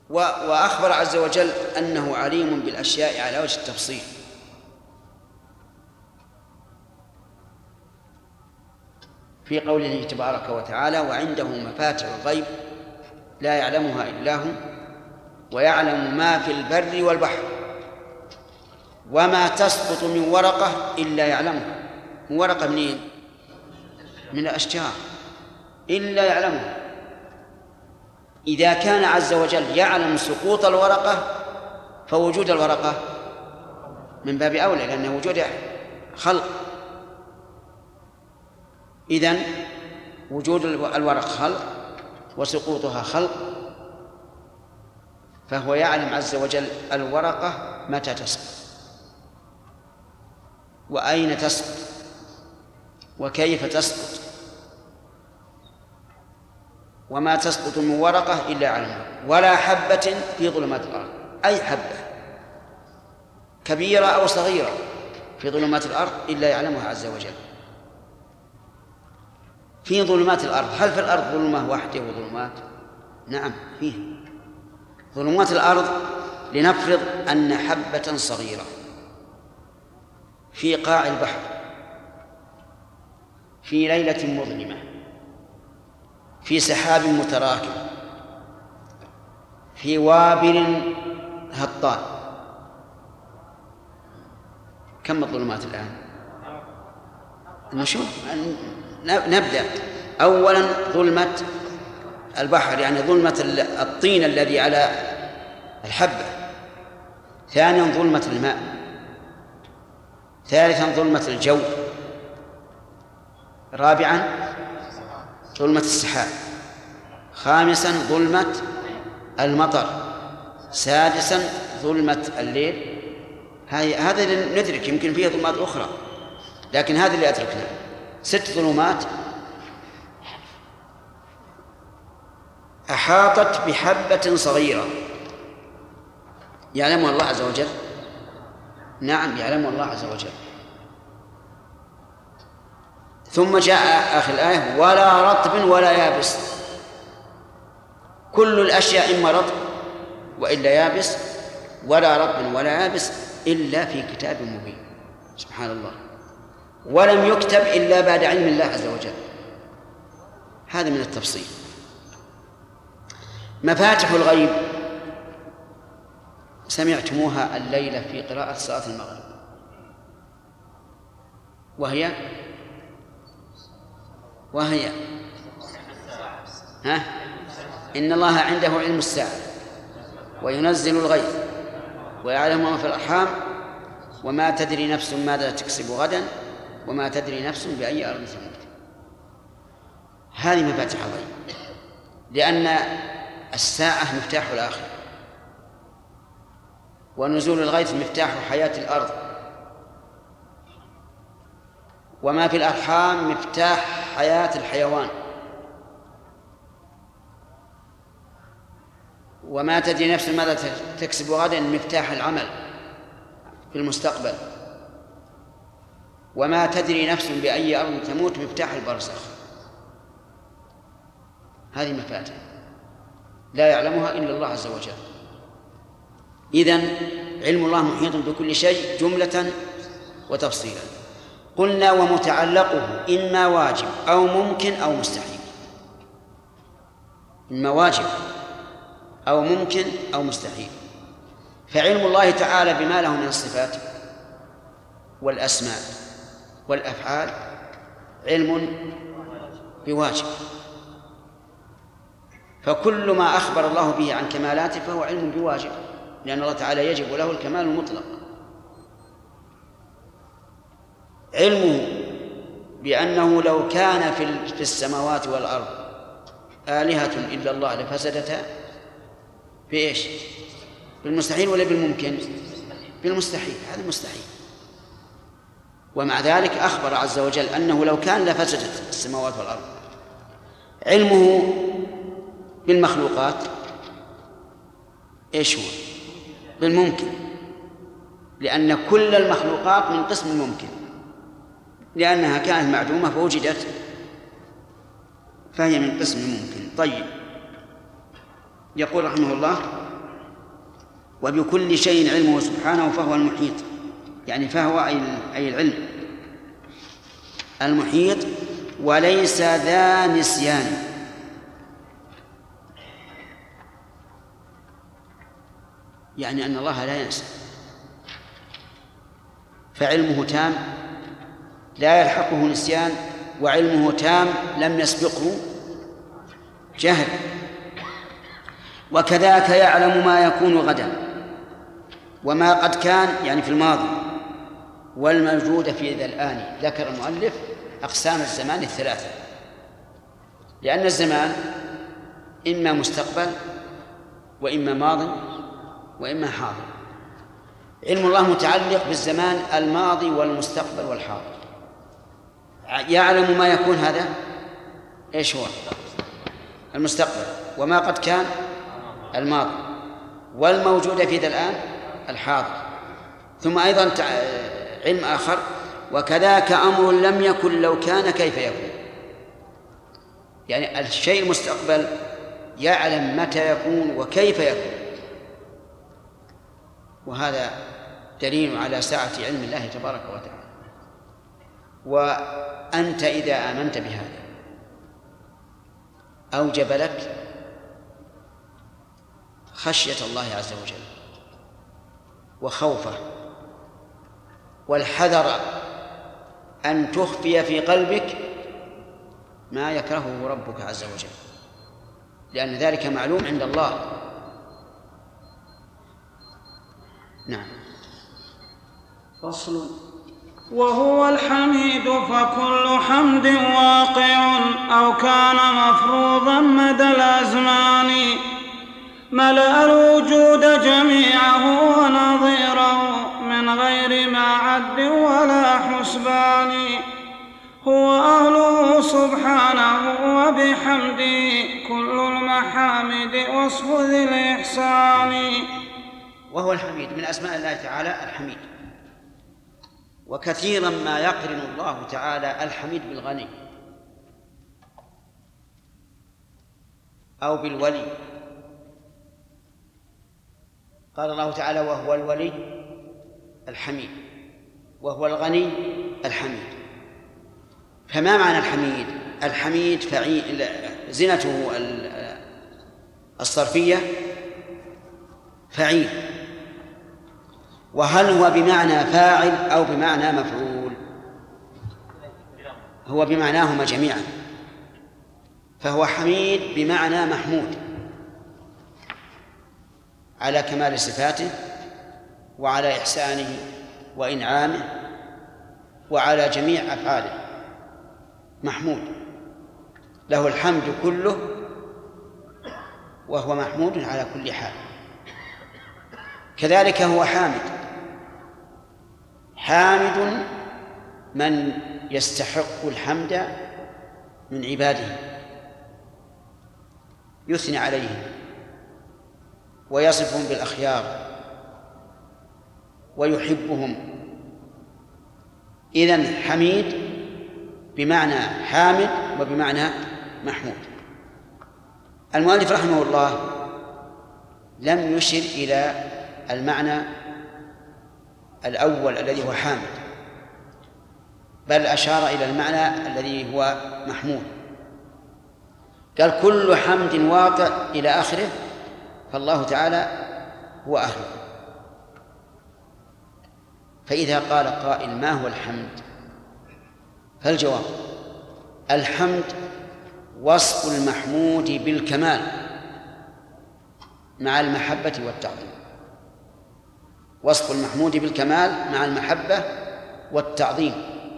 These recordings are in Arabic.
وأخبر عز وجل أنه عليم بالأشياء على وجه التفصيل. في قوله تبارك وتعالى: وعنده مفاتح الغيب لا يعلمها إلا هو ويعلم ما في البر والبحر وما تسقط من ورقة إلا يعلمها. من ورقة منين؟ من الأشجار، إلا يعلمها. إذا كان عز وجل يعلم سقوط الورقة فوجود الورقة من باب أولى، لأن وجود خلق. إذن وجود الورق خلق وسقوطها خلق، فهو يعلم عز وجل الورقة متى تسقط وأين تسقط وكيف تسقط، وما تسقط من ورقة إلا يعلمها، ولا حبة في ظلمات الأرض، أي حبة كبيرة أو صغيرة في ظلمات الأرض إلا يعلمها عز وجل. في ظلمات الأرض، هل في الأرض ظلمة واحدة وظلمات؟ نعم فيه ظلمات الأرض. لنفرض أن حبة صغيرة في قاع البحر في ليلة مظلمة في سحاب متراكم في وابل هطال. كم الظلمات الآن؟ نشوف، نبدأ. أولا ظلمة البحر، يعني ظلمة الطين الذي على الحبة. ثانيا ظلمة الماء. ثالثا ظلمة الجو. رابعا ظلمة السحاب. خامسا ظلمة المطر. سادسا ظلمة الليل. هذا اللي ندرك، يمكن فيه ظلمات أخرى لكن هذا اللي أدركنا. 6 ظلمات أحاطت بحبة صغيرة يعلمها الله عز وجل. نعم يعلمها الله عز وجل. ثم جاء آخر الآية: ولا رطب ولا يابس. كل الأشياء إما رطب وإلا يابس، ولا رطب ولا يابس إلا في كتاب مبين. سبحان الله. ولم يكتب إلا بعد علم الله عز وجل. هذا من التفصيل. مفاتح الغيب سمعتموها الليلة في قراءة صلاة المغرب، وهي إن الله عنده علم الساعة وينزل الغيث ويعلم ما في الأرحام وما تدري نفس ماذا تكسب غدا وما تدري نفس بأي أرض تموت. هذه مفاتيح الغيب، لأن الساعة مفتاح الآخرة، ونزول الغيث مفتاح حياة الأرض، وما في الأرحام مفتاح حياة الحيوان، وما تدري نفس ماذا تكسب غدا مفتاح العمل في المستقبل، وما تدري نفس بأي أرض تموت مفتاح البرزخ. هذه مفاتيح لا يعلمها إلا الله عز وجل. إذن علم الله محيط بكل شيء جملة وتفصيلا. قلنا ومتعلقه إما واجب أو ممكن أو مستحيل. إما واجب أو ممكن أو مستحيل. فعلم الله تعالى بما له من الصفات والأسماء والأفعال علم بواجب، فكل ما أخبر الله به عن كمالاته فهو علم بواجب، لأن الله تعالى يجب له الكمال المطلق. علمه بأنه لو كان في السماوات والأرض آلهة إلا الله لفسدتا في إيش؟ بالمستحيل ولا بالممكن؟ بالمستحيل. هذا مستحيل. ومع ذلك أخبر عز وجل أنه لو كان لفسدت السماوات والأرض. علمه بالمخلوقات إيش هو؟ بالممكن، لأن كل المخلوقات من قسم الممكن، لأنها كانت معدومة فوجدت فهي من قسم الممكن. طيب، يقول رحمه الله: وبكل شيء علمه سبحانه فهو المحيط، يعني فهو أي العلم المحيط، وليس ذا نسيان. يعني أن الله لا ينسى، فعلمه تام لا يلحقه نسيان، وعلمه تام لم يسبقه جهل. وكذاك يعلم ما يكون غدا وما قد كان، يعني في الماضي، والموجود في ذا الآن. ذكر المؤلف أقسام الزمان الثلاثة، لأن الزمان إما مستقبل وإما ماض وإما حاضر. علم الله متعلق بالزمان الماضي والمستقبل والحاضر. يعلم ما يكون، هذا إيش هو؟ المستقبل. وما قد كان الماضي، والموجود في ذا الآن الحاضر. ثم أيضا علم آخر: وكذاك أمر لم يكن لو كان كيف يكون. يعني الشيء المستقبل يعلم متى يكون وكيف يكون، وهذا دليل على سعة علم الله تبارك وتعالى. وأنت إذا آمنت بهذا أوجب لك خشية الله عز وجل وخوفه، والحذر أن تخفي في قلبك ما يكرهه ربك عز وجل، لأن ذلك معلوم عند الله. نعم. فصل. وهو الحميد، فكل حمد واقع أو كان مفروضا مدى الأزمان، ملأ الوجود جميعه ونظيره من غير ما عد ولا حسبان. هو أهله سبحانه وبحمده كل المحامد وصف ذي الإحسان. وهو الحميد، من أسماء الله تعالى الحميد. وكثيرا ما يقرن الله تعالى الحميد بالغني أو بالولي. قال الله تعالى: وهو الولي الحميد، وهو الغني الحميد. فما معنى الحميد؟ الحميد فعيل، زنته الصرفية فعيل. وهل هو بمعنى فاعل أو بمعنى مفعول؟ هو بمعناهما جميعا، فهو حميد بمعنى محمود على كمال صفاته وعلى إحسانه وإنعامه وعلى جميع أفعاله، محمود له الحمد كله وهو محمود على كل حال. كذلك هو حامد، حامد من يستحق الحمد من عباده، يثني عليهم ويصفهم بالأخيار ويحبهم. إذن حميد بمعنى حامد وبمعنى محمود. المؤلف رحمه الله لم يشر إلى المعنى الأول الذي هو حامد، بل أشار إلى المعنى الذي هو محمود. قال: كل حمد واقع إلى آخره، فالله تعالى هو أهله. فإذا قال قائل: ما هو الحمد؟ فالجواب: الحمد وصف المحمود بالكمال مع المحبة والتعظيم. وصف المحمود بالكمال مع المحبة والتعظيم.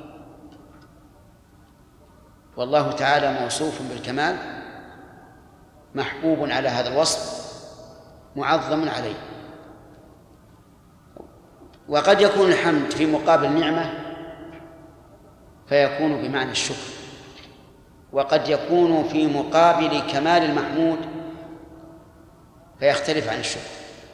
والله تعالى موصوف بالكمال، محبوب على هذا الوصف، معظم عليه. وقد يكون الحمد في مقابل نعمة فيكون بمعنى الشكر، وقد يكون في مقابل كمال المحمود فيختلف عن الشكر.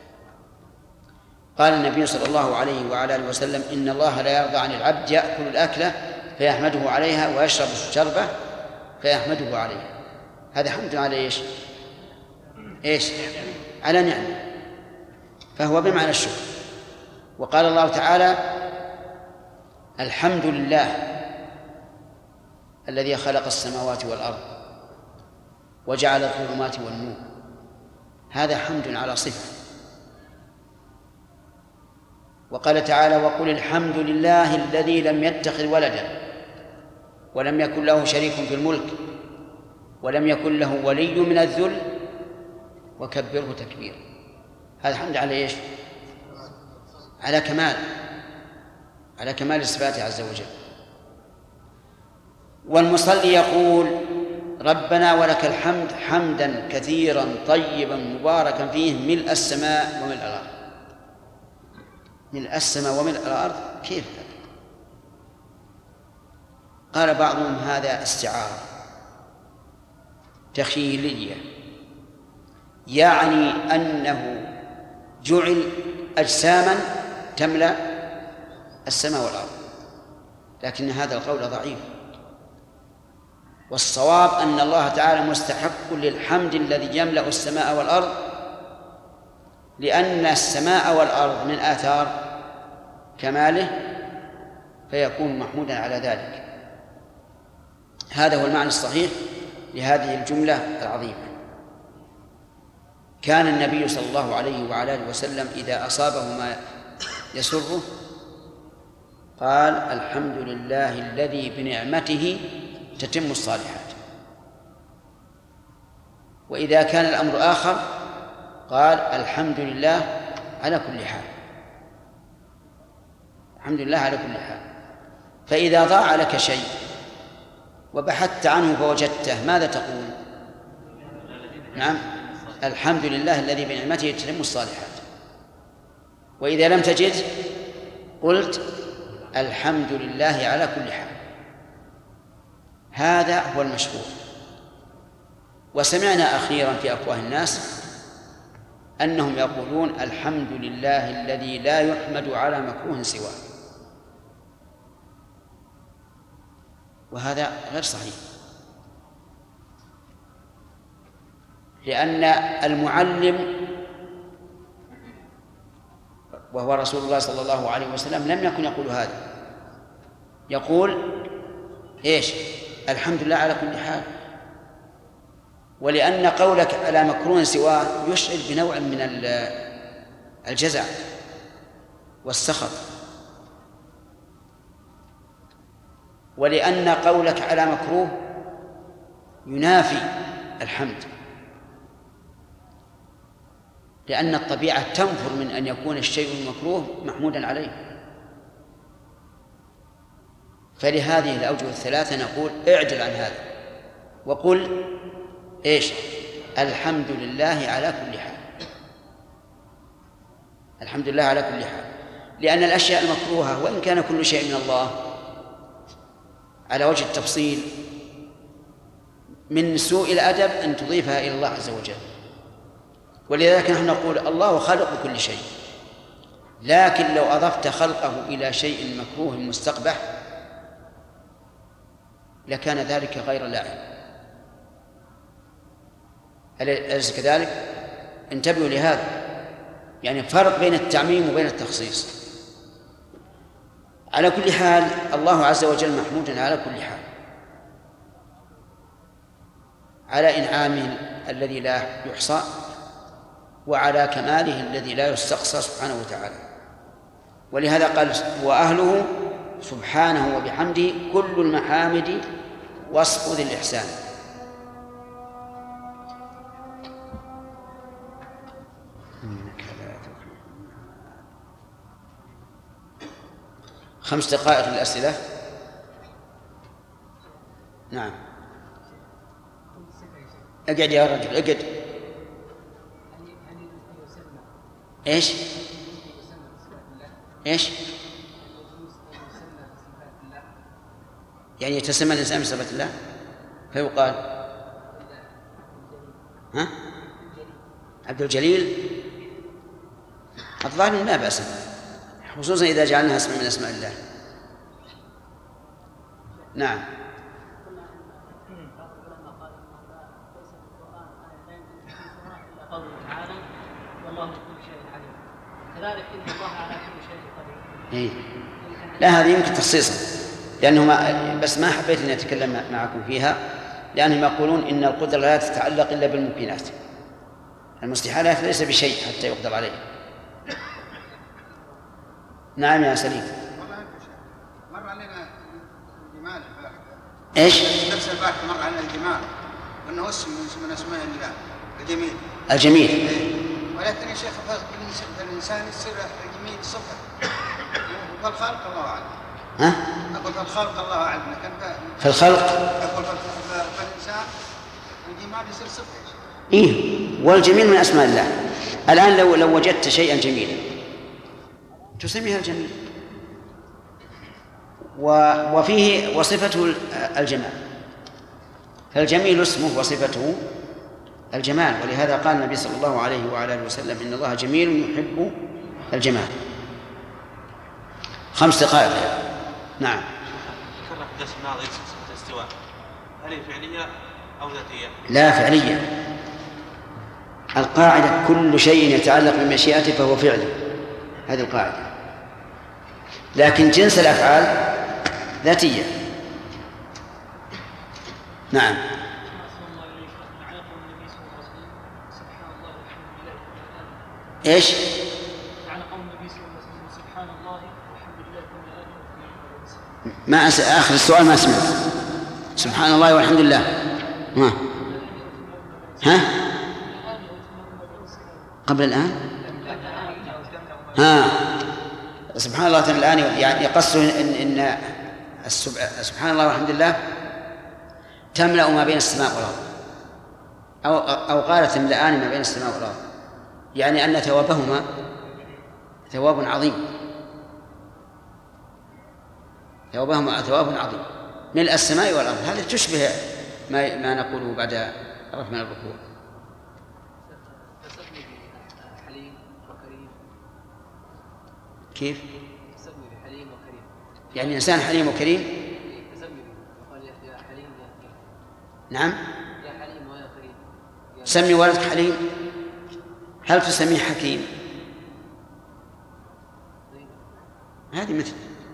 قال النبي صلى الله عليه وعلى آله وسلم: إن الله لا يرضى عن العبد يأكل الأكلة فيحمده عليها ويشرب الشربة فيحمده عليها. هذا حمد على إيش؟ على نعمة. فهو بمعنى الشكر. وقال الله تعالى: الحمد لله الذي خلق السماوات والأرض وجعل الظلمات والنور. هذا حمد على صفة. وقال تعالى: وقل الحمد لله الذي لم يتخذ ولدا ولم يكن له شريك في الملك ولم يكن له ولي من الذل وكبره تكبيرا. هذا الحمد على ايش؟ على كمال صفاته عز وجل. والمصلي يقول: ربنا ولك الحمد حمدا كثيرا طيبا مباركا فيه ملء السماء وملء الأرض. ملء السماء وملء الأرض كيف هذا؟ قال بعضهم: هذا استعارة تخيلية، يعني أنه جعل أجساما تملأ السماء والأرض، لكن هذا القول ضعيف. والصواب أن الله تعالى مستحق للحمد الذي يملأ السماء والأرض، لأن السماء والأرض من آثار كماله، فيكون محمودا على ذلك. هذا هو المعنى الصحيح لهذه الجملة العظيمة. كان النبي صلى الله عليه وعلى آله وسلم إذا أصابه ما يسره قال: الحمد لله الذي بنعمته تتم الصالحات. وإذا كان الأمر آخر قال: الحمد لله على كل حال. الحمد لله على كل حال. فإذا ضاع لك شيء وبحثت عنه فوجدته، ماذا تقول؟ نعم، الحمد لله الذي بنعمته تتم الصالحات. وإذا لم تجد قلت: الحمد لله على كل حال. هذا هو المشهور. وسمعنا أخيرا في أفواه الناس أنهم يقولون: الحمد لله الذي لا يحمد على مكروه سواه. وهذا غير صحيح، لأن المعلم وهو رسول الله صلى الله عليه وسلم لم يكن يقول هذا. يقول إيش؟ الحمد لله على كل حال. ولأن قولك على مكروه سواه يشعر بنوع من الجزع والسخط، ولأن قولك على مكروه ينافي الحمد، لأن الطبيعة تنفر من أن يكون الشيء المكروه محمودا عليه. فلهذه الأوجه الثلاثة نقول: اعجل عن هذا وقل إيش؟ الحمد لله على كل حال. الحمد لله على كل حال، لأن الأشياء المكروهة وإن كان كل شيء من الله على وجه التفصيل، من سوء الأدب أن تضيفها إلى الله عز وجل. ولذلك نحن نقول: الله خالق كل شيء، لكن لو أضفت خلقه إلى شيء مكروه مستقبح لكان ذلك غير لائق. أليس كذلك؟ انتبهوا لهذا، يعني فرق بين التعميم وبين التخصيص. على كل حال الله عز وجل محمود على كل حال، على إنعامه الذي لا يحصى وعلى كماله الذي لا يستقصى سبحانه وتعالى. ولهذا قال: وأهله سبحانه وبحمده كل المحامد وصف ذي الإحسان. خمس دقائق للأسئلة. نعم، اقعد يا رجل، اقعد. ايش؟ ايش؟ يعني يتسمى الإنسان بصفة الله فيقال ها؟ عبد الجليل. الظاهر لا بأس، خصوصا إذا جعلناها اسم من أسماء الله. نعم. كذلك إن الله على كل شيء قدير. إيه؟ لا هذه يمكن تخصيصا، لأنه بس ما حبيت أن أتكلم معكم فيها، لأنهم يقولون إن القدرة لا تتعلق إلا بالممكنات، المستحيلات ليس بشيء حتى يقدر عليه. نعم يا سليم. مر علينا الجمال ايش؟ نفس البحث مر علينا الجمال وانه اسم من اسماء الله الجميل. الجميل. ولكن يا شيخ الانسان يصير الجميل صفه فالخلق الله اعلم. ها؟ اقول فالخلق الله اعلم لكن في الخلق اقول فالانسان الجمال يصير صفه. إيه والجميل من أسماء الله. الآن لو وجدت شيئا جميلا تسميها الجميل، وفيه وصفته الجمال، فالجميل اسمه وصفته الجمال، ولهذا قال النبي صلى الله عليه وعلى آله وسلم إن الله جميل يحب الجمال. 5 دقائق. نعم. ذكرنا في الدرس الماضي صفة الاستواء، هل هي فعلية أو ذاتية؟ لا فعلية. القاعدة كل شيء يتعلق بمشيئته فهو فعلي، هذه القاعدة، لكن جنس الأفعال ذاتية. نعم. ايش؟ ما آخر السؤال ما سمعت. سبحان الله والحمد لله. ها؟ قبل الآن؟ سبحان الله الآن، يعني يقصد إن سبحان الله والحمد لله تملأ ما بين السماء والأرض، أو قال تملأان ما بين السماء والأرض، يعني أن ثوابهما ثواب عظيم، ثوابهما ثواب عظيم ملء السماء والأرض. هذه تشبه ما نقوله بعد رفع من الركوع. كيف؟ يعني إنسان حليم وكريم. نعم. سمي ولدك حليم، هل تسميه حكيم؟ هذه مثل،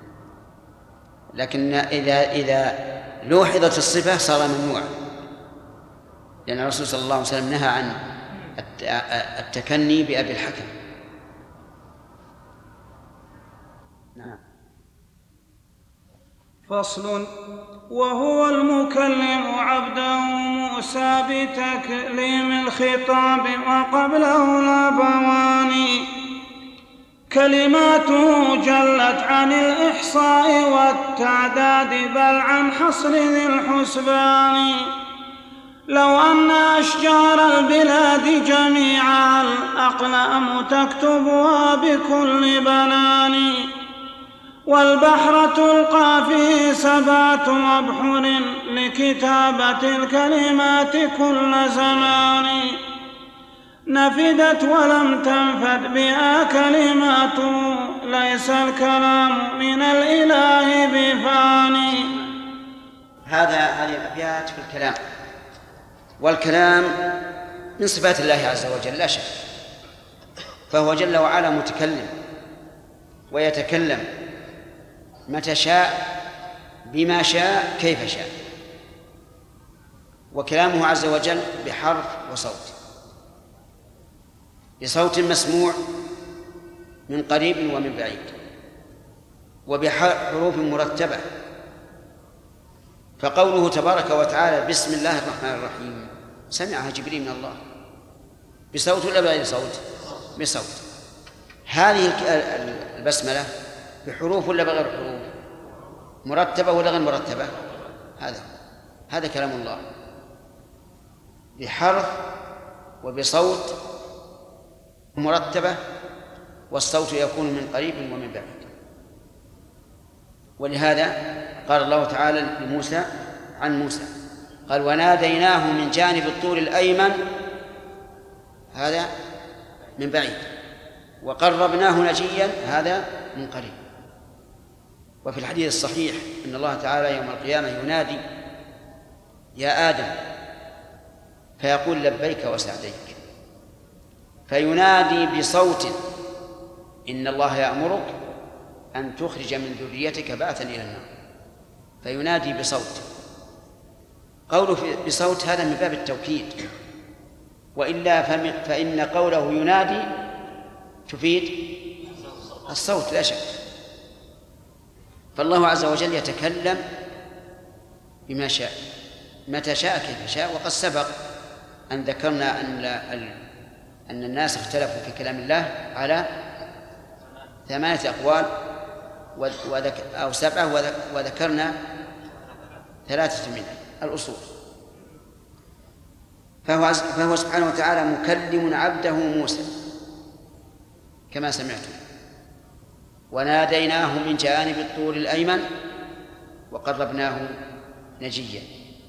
لكن إذا لوحظت الصفة صار ممنوع، لأن الرسول صلى الله عليه وسلم نهى عن التكني بأبي الحكم. نعم. فصل. وهو المكلم عبده موسى بتكليم الخطاب وقبله الأبوان، كلماته جلت عن الإحصاء والتعداد بل عن حصر ذي الحسبان. لو أن أشجار البلاد جميعا الأقلام تكتبها بكل بنان، والبحر تلقى فيه 7 أبحر لكتابة الكلمات كل زمان، نفدت ولم تنفد بها كلماته، ليس الكلام من الإله بفاني. هذه الأبيات في الكلام، والكلام من صفات الله عز وجل لا شك، فهو جل وعلا متكلم ويتكلم متى شاء بما شاء كيف شاء، وكلامه عز وجل بحرف وصوت، بصوت مسموع من قريب ومن بعيد، وبحروف مرتبة. فقوله تبارك وتعالى بسم الله الرحمن الرحيم سمعها جبريل من الله بصوت ولا بغير صوت؟ بصوت. هذه البسملة بحروف ولا بغير حروف؟ مرتبة ولا غير مرتبة؟ هذا كلام الله بحرف وبصوت مرتبة، والصوت يكون من قريب ومن بعيد. ولهذا قال الله تعالى لموسى عن موسى قال وناديناه من جانب الطور الأيمن، هذا من بعيد، وقربناه نجيا، هذا من قريب. وفي الحديث الصحيح أن الله تعالى يوم القيامة ينادي يا آدم فيقول لبيك وسعديك، فينادي بصوت إن الله يأمرك أن تخرج من ذريتك بعثا إلى النار، فينادي بصوت. قوله بصوت هذا من باب التوكيد، وإلا فإن قوله ينادي تفيد الصوت لا شك. فالله عز وجل يتكلم بما شاء متى شاء كيف شاء. وقد سبق أن ذكرنا أن الناس اختلفوا في كلام الله على 8 أقوال أو 7، وذكرنا 3 من الأصول. فهو سبحانه وتعالى مكلم عبده موسى كما سمعتم، وناديناه من جانب الطور الأيمن وقربناه نجيا،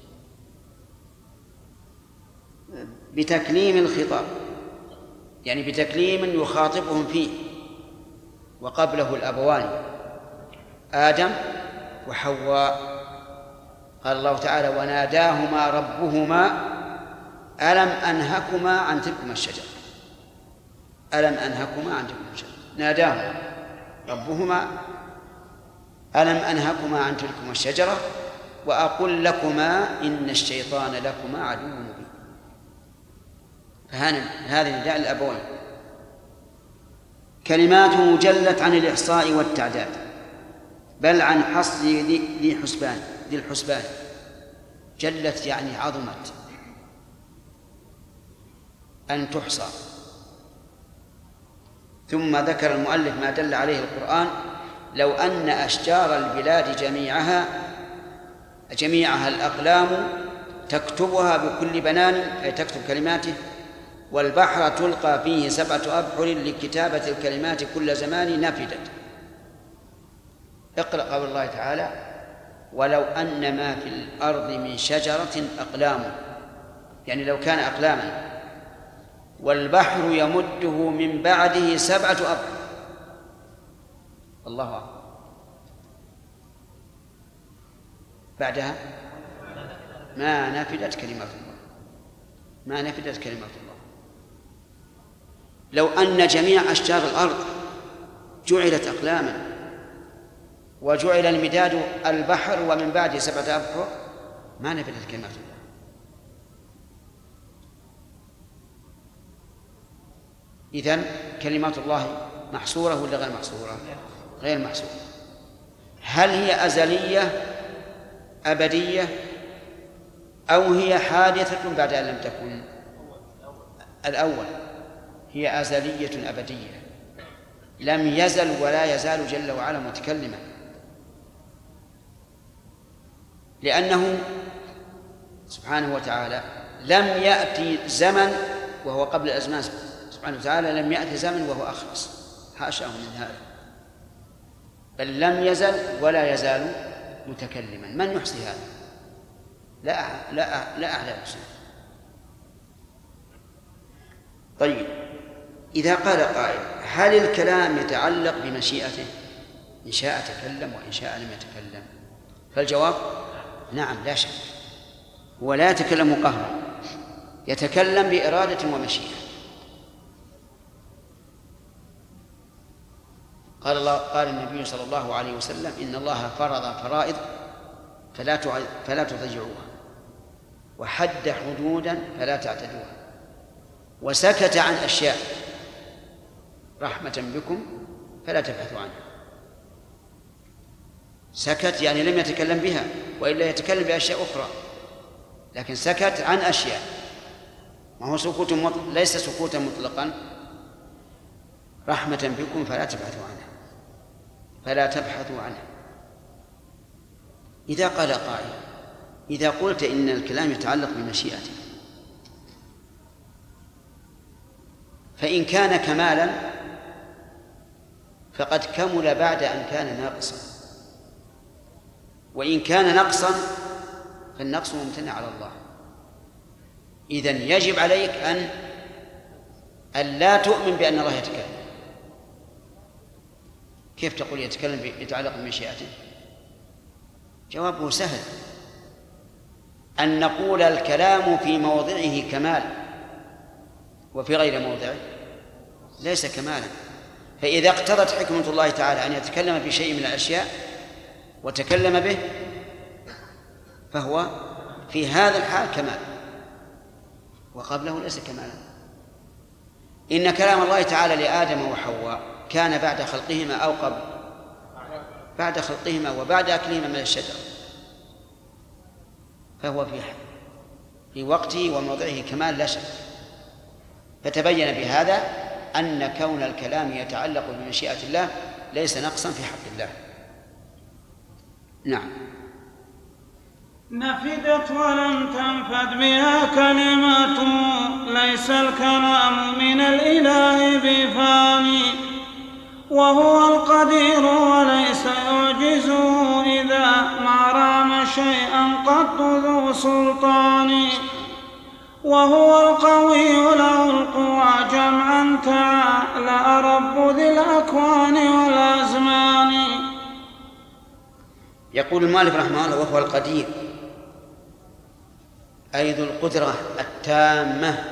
بتكليم الخطاب، يعني بتكليم يخاطبهم فيه، وقبله الأبوان آدم وحواء. قال الله تعالى: وناداهما ربهما ألم أنهكما عن تلكما الشجرة. ألم أنهكما عن تلكما الشجرة، ناداهما ربهما ألم أنهكما عن تلكما الشجرة وأقل لكما إن الشيطان لكما عدو مبين. فهذا نداء الأبوين. كلماته جلت عن الإحصاء والتعداد، بل عن حصر ذي الحسبان. جلت يعني عظمت أن تحصى. ثم ذكر المؤلف ما دل عليه القرآن: لو أن أشجار البلاد جميعها الأقلام تكتبها بكل بنان، أي تكتب كلماته، والبحر تلقى فيه 7 أبحر لكتابة الكلمات كل زمان نفدت. اقرأ قول الله تعالى: ولو أن ما في الأرض من شجرة أقلام، يعني لو كان أقلاما، والبحر يمده من بعده 7 أبحر. الله أكبر. بعدها ما نفدت كلمات الله، ما نفدت كلمات الله. لو أن جميع أشجار الأرض جعلت أقلاما وجعل المداد البحر ومن بعده 7 أبحر ما نفدت كلمات الله. إذن كلمات الله محصورة ولا غير محصورة؟ غير محصورة. هل هي أزلية أبدية أو هي حادثة بعد أن لم تكن؟ الأول، هي أزلية أبدية، لم يزل ولا يزال جل وعلا متكلما، لأنه سبحانه وتعالى لم يأتي زمن وهو قبل الأزمان، سبحانه وتعالى لم يأتي زمن وهو أخلص، حاشاه من هذا، بل لم يزل ولا يزال متكلما. من يحصي هذا؟ لا أحد يحصي. طيب، إذا قال قائل: هل الكلام يتعلق بمشيئته؟ إن شاء تكلم وإن شاء لم يتكلم. فالجواب: نعم لا شك، هو لا يتكلم قهرا، يتكلم بإرادة ومشيئة. قال النبي صلى الله عليه وسلم: إن الله فرض فرائض فلا تضيعوها، وحد حدودا فلا تعتدوها، وسكت عن أشياء رحمة بكم فلا تبحثوا عنها. سكت يعني لم يتكلم بها، وإلا يتكلم بأشياء أخرى، لكن سكت عن أشياء، ما هو سكوت ليس سكوتا مطلقا. رحمة بكم فلا تبحثوا عنها، فلا تبحثوا عنها. إذا قال قائل: إذا قلت إن الكلام يتعلق بمشيئته، فإن كان كمالا فقد كمل بعد أن كان ناقصا، وإن كان نقصا فالنقص ممتنع على الله. إذن يجب عليك أن لا تؤمن بأن الله يتكلم. كيف تقول يتعلق بمشيئته؟ جوابه سهل، أن نقول الكلام في موضعه كمال، وفي غير موضعه ليس كمالا. فإذا اقتضت حكمة الله تعالى أن يتكلم بشيء من الأشياء وتكلم به فهو في هذا الحال كمال، وقبله ليس كمالا. إن كلام الله تعالى لآدم وحواء كان بعد خلقهما أو قبل؟ بعد خلقهما وبعد أكلهما من الشجرة، فهو في وقته وموضعه كمال لا شك. فتبين بهذا أن كون الكلام يتعلق بمشيئة الله ليس نقصا في حق الله. نعم. نفدت ولم تنفد بها كلمة، ليس الكلام من الإله بفاني، وهو القدير وليس يعجزه إذا ما رام شيئا قط ذو سلطان، وهو القوي له القوى جمعا تعالى رب ذي الأكوان والأزمان. يقول المؤلف رحمه الله: وهو القدير، أي ذو القدرة التامة.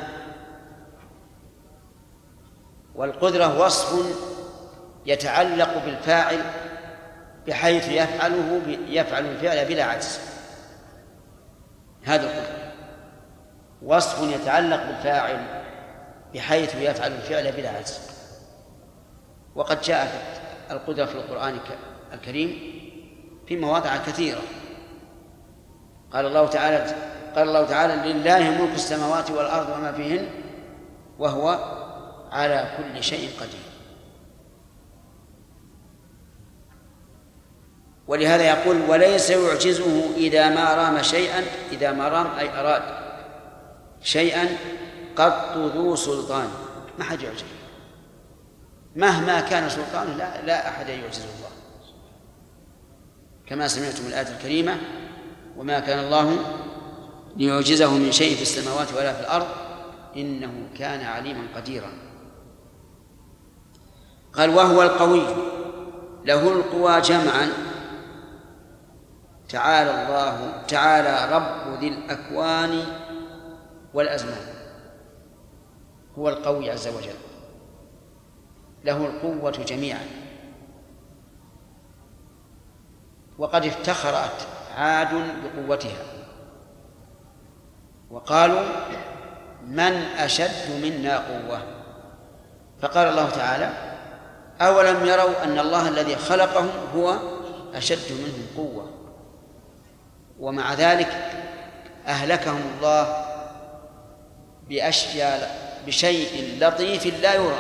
والقدرة وصف يتعلق بالفاعل بحيث يفعل الفعل بلا عجز. هذا القدرة وصف يتعلق بالفاعل بحيث يفعل الفعل بلا عجز. وقد جاءت القدرة في القرآن الكريم في مواضع كثيرة. قال الله تعالى: لله ملك السماوات والأرض وما فيهن وهو على كل شيء قدير. ولهذا يقول: وليس يعجزه إذا ما رام شيئا. إذا ما رام أي أراد شيئا قط ذو سلطان، ما حد يعجزه مهما كان سلطانه، لا أحد يعجزه الله، كما سمعتم الآية الكريمة: وما كان الله ليعجزه من شيء في السماوات ولا في الأرض إنه كان عليما قديرا. قال: وهو القوي له القوى جمعا تعالى رب ذي الأكوان والأزمان. هو القوي عز وجل، له القوة جميعا. وقد افتخرت عاد بقوتها وقالوا: من أشد منا قوة؟ فقال الله تعالى: أولم يروا أن الله الذي خلقهم هو أشد منهم قوة؟ ومع ذلك أهلكهم الله بشيء لطيف لا يرى.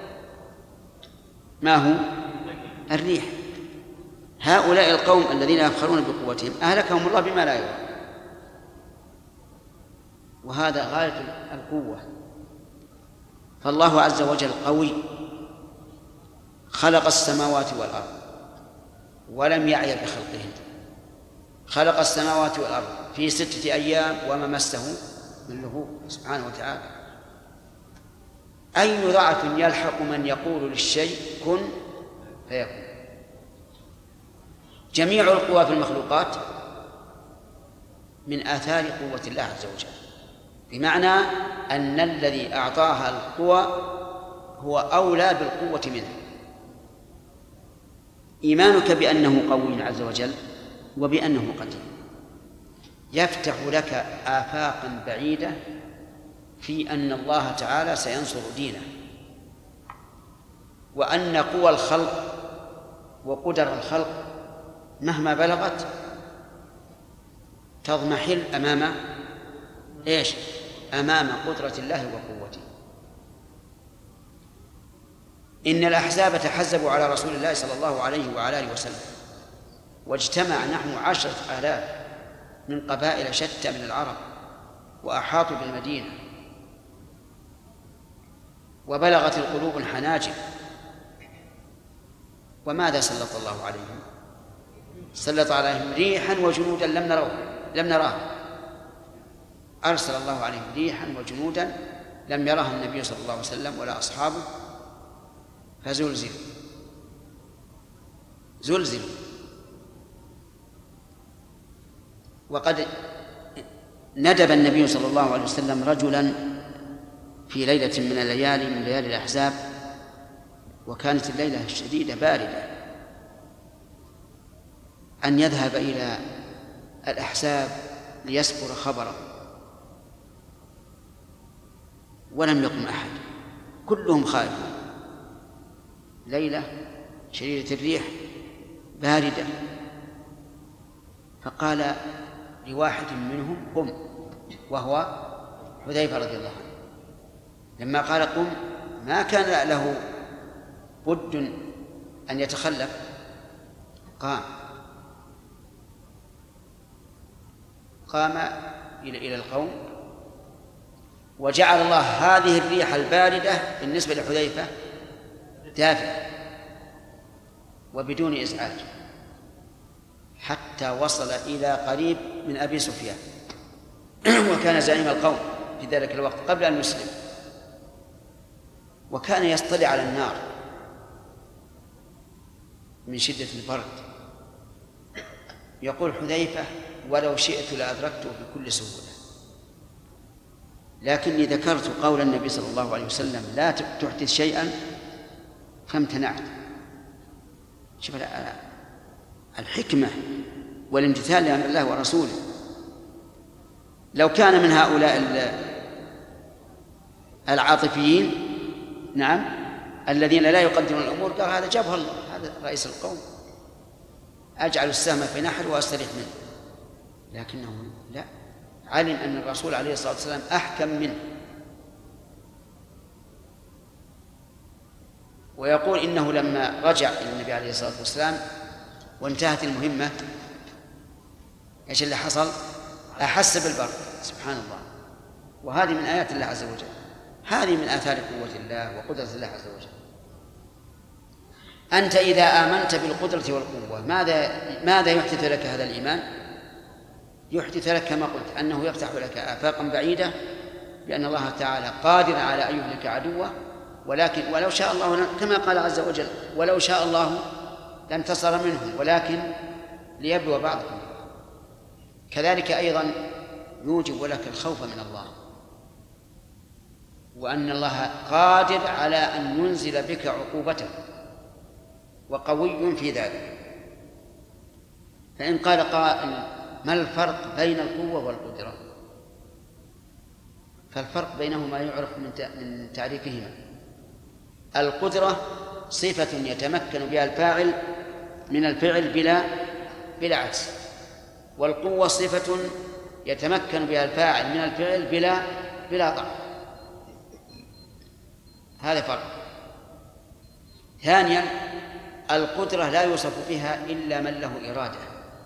ما هو؟ الريح. هؤلاء القوم الذين يفخرون بقوتهم أهلكهم الله بما لا يرى، وهذا غاية القوة. فالله عز وجل قوي، خلق السماوات والأرض ولم يعي بخلقهن، خلق السماوات والأرض في 6 أيام وما مسه من لغوب سبحانه وتعالى. أي ضعف يلحق من يقول للشيء كن فيكون. جميع القوى في المخلوقات من آثار قوة الله عز وجل، بمعنى أن الذي أعطاها القوى هو أولى بالقوة منه. إيمانك بأنه قوي عز وجل وبأنه قدير يفتح لك آفاقا بعيدة في أن الله تعالى سينصر دينه، وأن قوى الخلق وقدر الخلق مهما بلغت تضمحل أمام قدرة الله وقوته. إن الأحزاب تحزبوا على رسول الله صلى الله عليه وعلى آله وسلم، واجتمع نحو 10,000 من قبائل شتى من العرب وأحاطوا بالمدينة، وبلغت القلوب الحناجر. وماذا سلط الله عليهم؟ سلط عليهم ريحا وجنودا لم نراها. أرسل الله عليهم ريحا وجنودا لم يرها النبي صلى الله عليه وسلم ولا أصحابه، فزلزلوا. وقد ندب النبي صلى الله عليه وسلم رجلا في ليلة من الليالي من ليالي الأحزاب وكانت الليلة الشديدة باردة، أن يذهب إلى الأحزاب ليسبر خبره، ولم يقم أحد، كلهم خائفون، ليلة شديدة الريح باردة. فقال لواحد منهم قم، وهو حذيفة رضي الله عنه. لما قال قم ما كان له بد أن يتخلف، قام إلى القوم، وجعل الله هذه الريح الباردة بالنسبة لحذيفة دافئة وبدون إزعاج، حتى وصل إلى قريب من أبي سفيان وكان زعيم القوم في ذلك الوقت قبل أن يسلم، وكان يصطلع على النار من شدة البرد. يقول حذيفة ولو شئت لأدركته بكل سهولة، لكني ذكرت قول النبي صلى الله عليه وسلم لا تحدث شيئا فامتنعت. شوف الحكمة والامتثال لأمر الله ورسوله. لو كان من هؤلاء العاطفيين نعم الذين لا يقدرون الأمور قال هذا جابه الله، هذا رئيس القوم، أجعل السهم في نحر وأستريح منه. لكنه لا، علم أن الرسول عليه الصلاة والسلام أحكم منه. ويقول إنه لما رجع إلى النبي عليه الصلاة والسلام وانتهت المهمة إيش اللي حصل؟ أحس بالبرد. سبحان الله. وهذه من آيات الله عز وجل، هذه من آثار قوة الله وقدرة الله عز وجل. أنت إذا آمنت بالقدرة والقوة ماذا يحدث لك هذا الإيمان؟ يحدث لك كما قلت أنه يفتح لك آفاقا بعيدة، بأن الله تعالى قادر على أن يهلك عدوه، ولكن ولو شاء الله كما قال عز وجل ولو شاء الله لانتصر منهم ولكن ليبلو بعضكم. كذلك أيضا يوجب لك الخوف من الله، وأن الله قادر على أن ينزل بك عقوبته وقوي في ذلك. فإن قال قائل ما الفرق بين القوة والقدرة؟ فالفرق بينهما يعرف من تعريفهما. القدرة صفة يتمكن بها الفاعل من الفعل بلا عجز، والقوة صفة يتمكن بها الفاعل من الفعل بلا ضعف. هذا فرق. ثانيا القدرة لا يوصف بها إلا من له إرادة،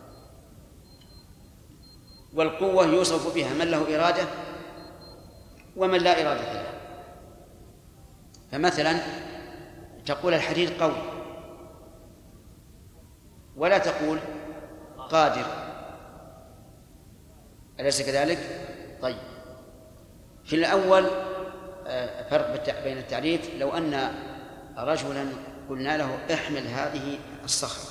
والقوة يوصف بها من له إرادة ومن لا إرادة له. فمثلا تقول الحديد قوي ولا تقول قادر، أليس كذلك؟ طيب، في الأول فرق بين التعريف. لو أن رجلا قلنا له احمل هذه الصخرة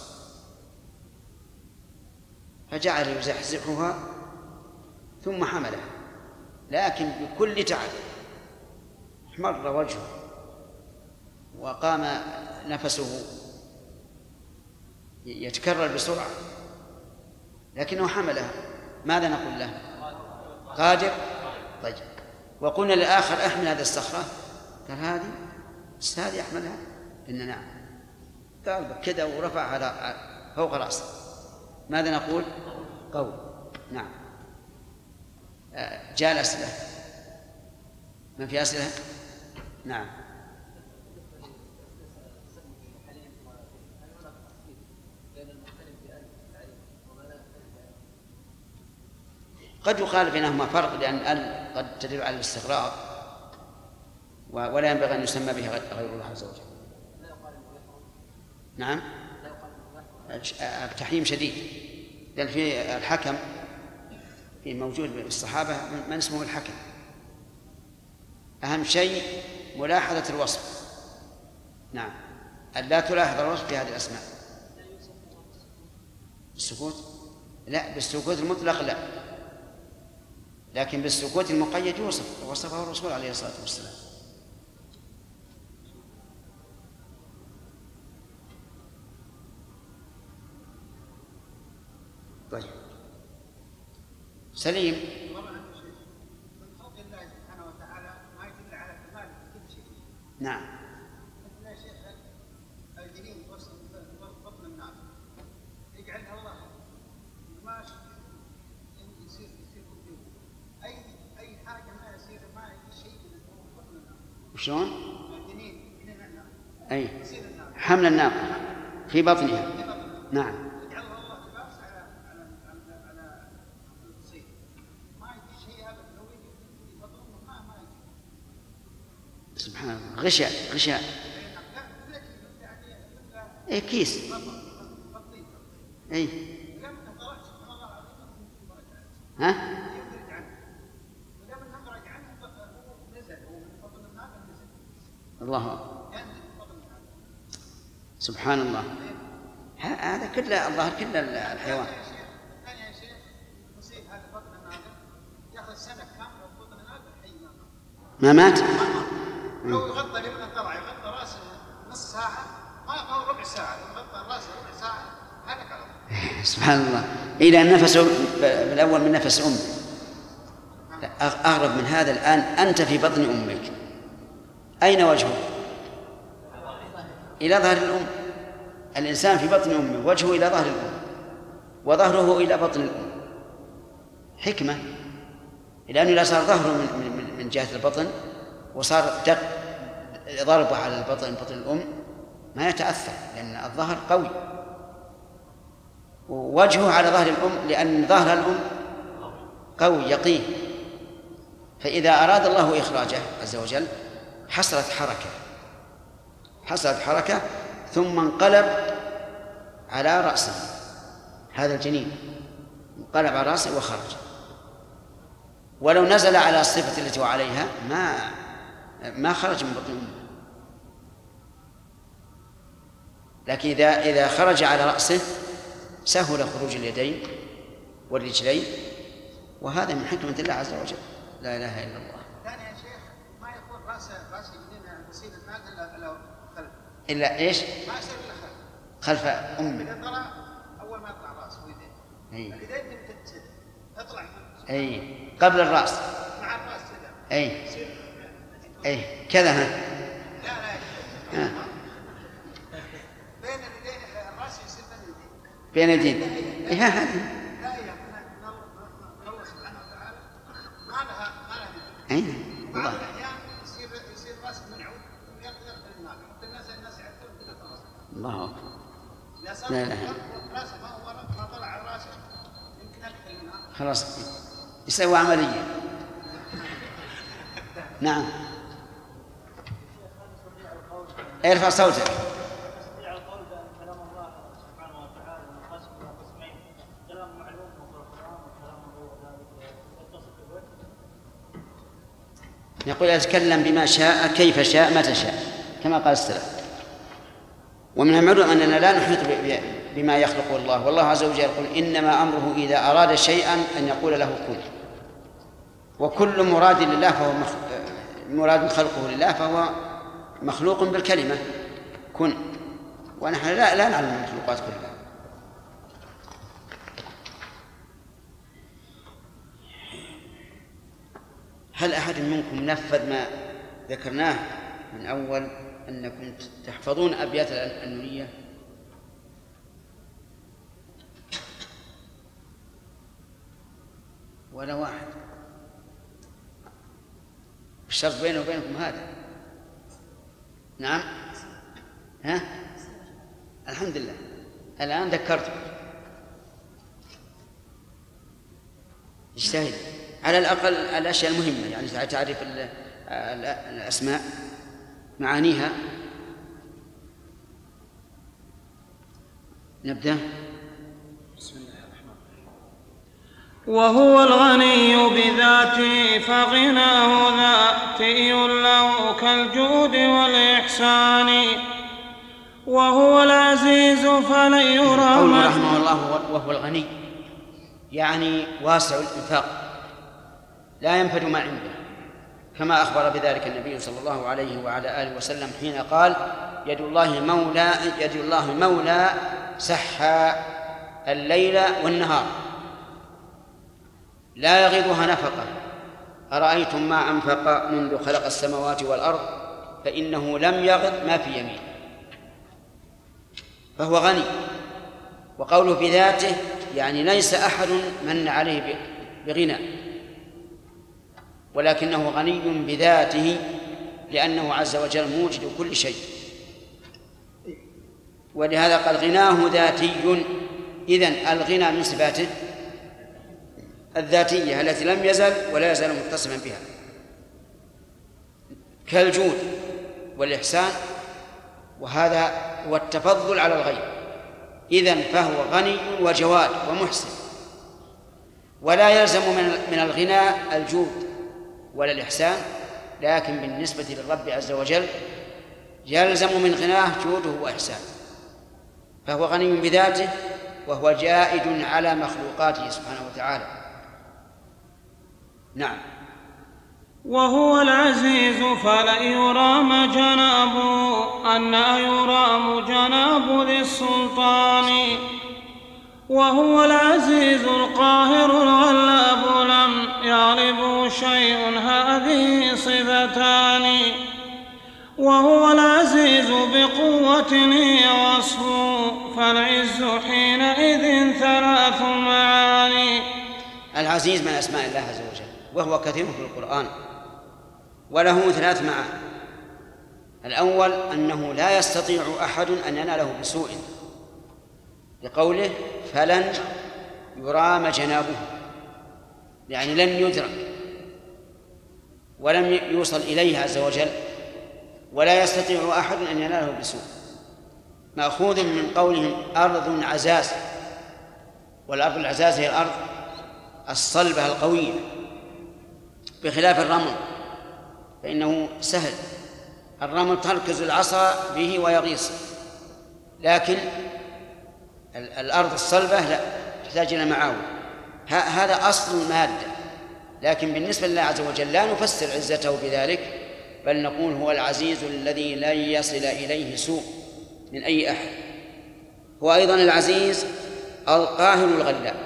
فجعل يزحزحها ثم حملها، لكن بكل تعب احمر وجهه وقام نفسه يتكرر بسرعة، لكنه حملها، ماذا نقول له؟ قادر. طيب، وقلنا للآخر احمل هذه الصخرة، قال هذه أحملها، إن نعم، قال كذا ورفعها فوق رأسه، ماذا نقول؟ قول. نعم. جاء الأسئلة، من في أسئلة؟ نعم. قد يقال بينهما فرق، لأن قد تدل على الاستغراق ولا ينبغي أن يسمى بها غير الله عز وجل. نعم، التحريم شديد، لأن في الحكم في موجود بالصحابة من اسمه الحكم. أهم شيء ملاحظة الوصف. نعم، أن لا تلاحظ الوصف في هذه الأسماء. السكوت لا، بالسكوت المطلق لا، لكن بالسكوت المقيد يوصف، وصفه الرسول عليه الصلاة والسلام. سليم. والله عنده شيء من خلق الله سبحانه وتعالى ما يدل على كمال كل شيء. نعم. مثل يا شيخ الجنين وسط بطن النار يجعلها الله قماش يصير كل اي حاجه ما يصير ما شيء من بطن النار. وشلون؟ الجنين من النار. اي يصير النار. حمل الناقة في بطنها. نعم. يجعلها الله لباس على الصيد. ما يجي شيء ابدا لو يجي في بطنه ما يجي. سبحان الله. غشاء. اي كيس. اي. ها؟ الله أكبر. سبحان الله. هذا كله الظاهر كله الحيوان. ثاني شيء يصيب هذا بطن الناقة ياخذ سنة كاملة بطن الناقة حي ما مات؟ لو يغطى لابن الضرع يغطى راسه نص ساعة ما هو ربع ساعة، لو غطى راسه ربع ساعة هلك على طول. سبحان الله. إلى نفسه بالأول من نفس أمه. أغرب من هذا الآن أنت في بطن أمك أين وجهه؟ إلى ظهر الأم. الإنسان في بطن أمه وجهه إلى ظهر الأم وظهره إلى بطن الأم. حكمة، لأنه إذا صار ظهره من جهة البطن وصار ضربه على بطن الأم ما يتأثر، لأن الظهر قوي، ووجهه على ظهر الأم لأن ظهر الأم قوي يقين. فإذا أراد الله إخراجه عز وجل حصلت حركة ثم انقلب على رأسه. هذا الجنين انقلب على رأسه وخرج. ولو نزل على الصفة التي هو عليها ما خرج من بطن أمه. لكن إذا خرج على رأسه سهل خروج اليدين والرجلين، وهذا من حكمة الله عز وجل. لا إله إلا الله. ثاني يا شيخ ما يكون راس الجنين يصير الناقة إلا خلف. إلا إيش؟ ما يصير إلا خلف أمه. إذا طلع أول ما يطلع راسه ويدين. اليدين تبتسد تطلع. أي قبل الرأس. مع الرأس كذا. أي كذا. ها. لا. بين اليدين الرأس يصير بين اليدين. هذه. الله سبحانه وتعالى ما لها أي بعض الأحيان يصير راس منعود ويقدر الناقة حتى الناس يعرفون كذا خلاص. الله أكبر. لا صار راسه ما طلع على راسه يمكن أكثر منها. خلاص يسوي عملية. نعم. ارفع صوتك. يقول يتكلم بما شاء كيف شاء متى شاء كما قال السلف. ومن المعلوم أننا لا نحيط بما يخلقه الله، والله عز وجل يقول إنما أمره إذا أراد شيئا أن يقول له كن. وكل مراد لله فهو مراد خلقه لله فهو مخلوق بالكلمة كن، ونحن لا نعلم المخلوقات كلها. هل أحد منكم نفذ ما ذكرناه من أول أنكم تحفظون أبيات النونية؟ ولا واحد. الشرط بينه وبينكم هذا. نعم. ها؟ الحمد لله الآن ذكرتك. اجتهد على الأقل الأشياء المهمة، يعني تعرف الأسماء معانيها. نبدأ. بسم الله الرحمن الرحيم. وهو الغني بذاته فغناه ذاتي له كالجود والإحسان، وهو العزيز فلن يرى. قوله رحمه الله وهو الغني يعني واسع الإنفاق لا ينفد ما عنده، كما أخبر بذلك النبي صلى الله عليه وعلى آله وسلم حين قال يد الله مولى سحى الليل والنهار. لا يغيضها نفقة. أرأيتم ما أنفق منذ خلق السماوات والأرض فإنه لم يغض ما في يمينه، فهو غني. وقوله بذاته يعني ليس أحد من عليه بغنى، ولكنه غني بذاته لأنه عز وجل موجد كل شيء، ولهذا قال غناه ذاتي. إذن الغنى من صفاته الذاتية التي لم يزل ولا يزال متصفا بها، كالجود والإحسان، وهذا هو التفضل على الغير. إذن فهو غني وجواد ومحسن، ولا يلزم من الغنى الجود ولا الإحسان، لكن بالنسبة للرب عز وجل يلزم من غناه جوده وإحسانه، فهو غني بذاته وهو جائد على مخلوقاته سبحانه وتعالى. نعم. وهو العزيز فلا يرام جنابه أن يرام جناب ذي السلطان. وهو العزيز القاهر الغلاب لم يغلبه شيء هذه صفتان. وهو العزيز بقوة هي وصفه فالعز حينئذ ثلاث معاني. العزيز من أسماء الله عز وجل، وهو كثير في القرآن، وله ثلاث معاني. الأول أنه لا يستطيع أحد أن يناله بسوء، لقوله فلن يرام جنابه، يعني لن يدرك ولم يوصل إليه عز وجل، ولا يستطيع أحد أن يناله بسوء، مأخوذ من قولهم أرض عزاز، والأرض العزاز هي الأرض الصلبة القوية، بخلاف الرمل فإنه سهل، الرمل تركز العصا به ويغيص، لكن الأرض الصلبة لا، تحتاج إلى معاون. هذا أصل المادة، لكن بالنسبة لله عز وجل لا نفسر عزته بذلك، بل نقول هو العزيز الذي لن يصل إليه سوء من أي أحد. هو أيضا العزيز القاهر الغلاب،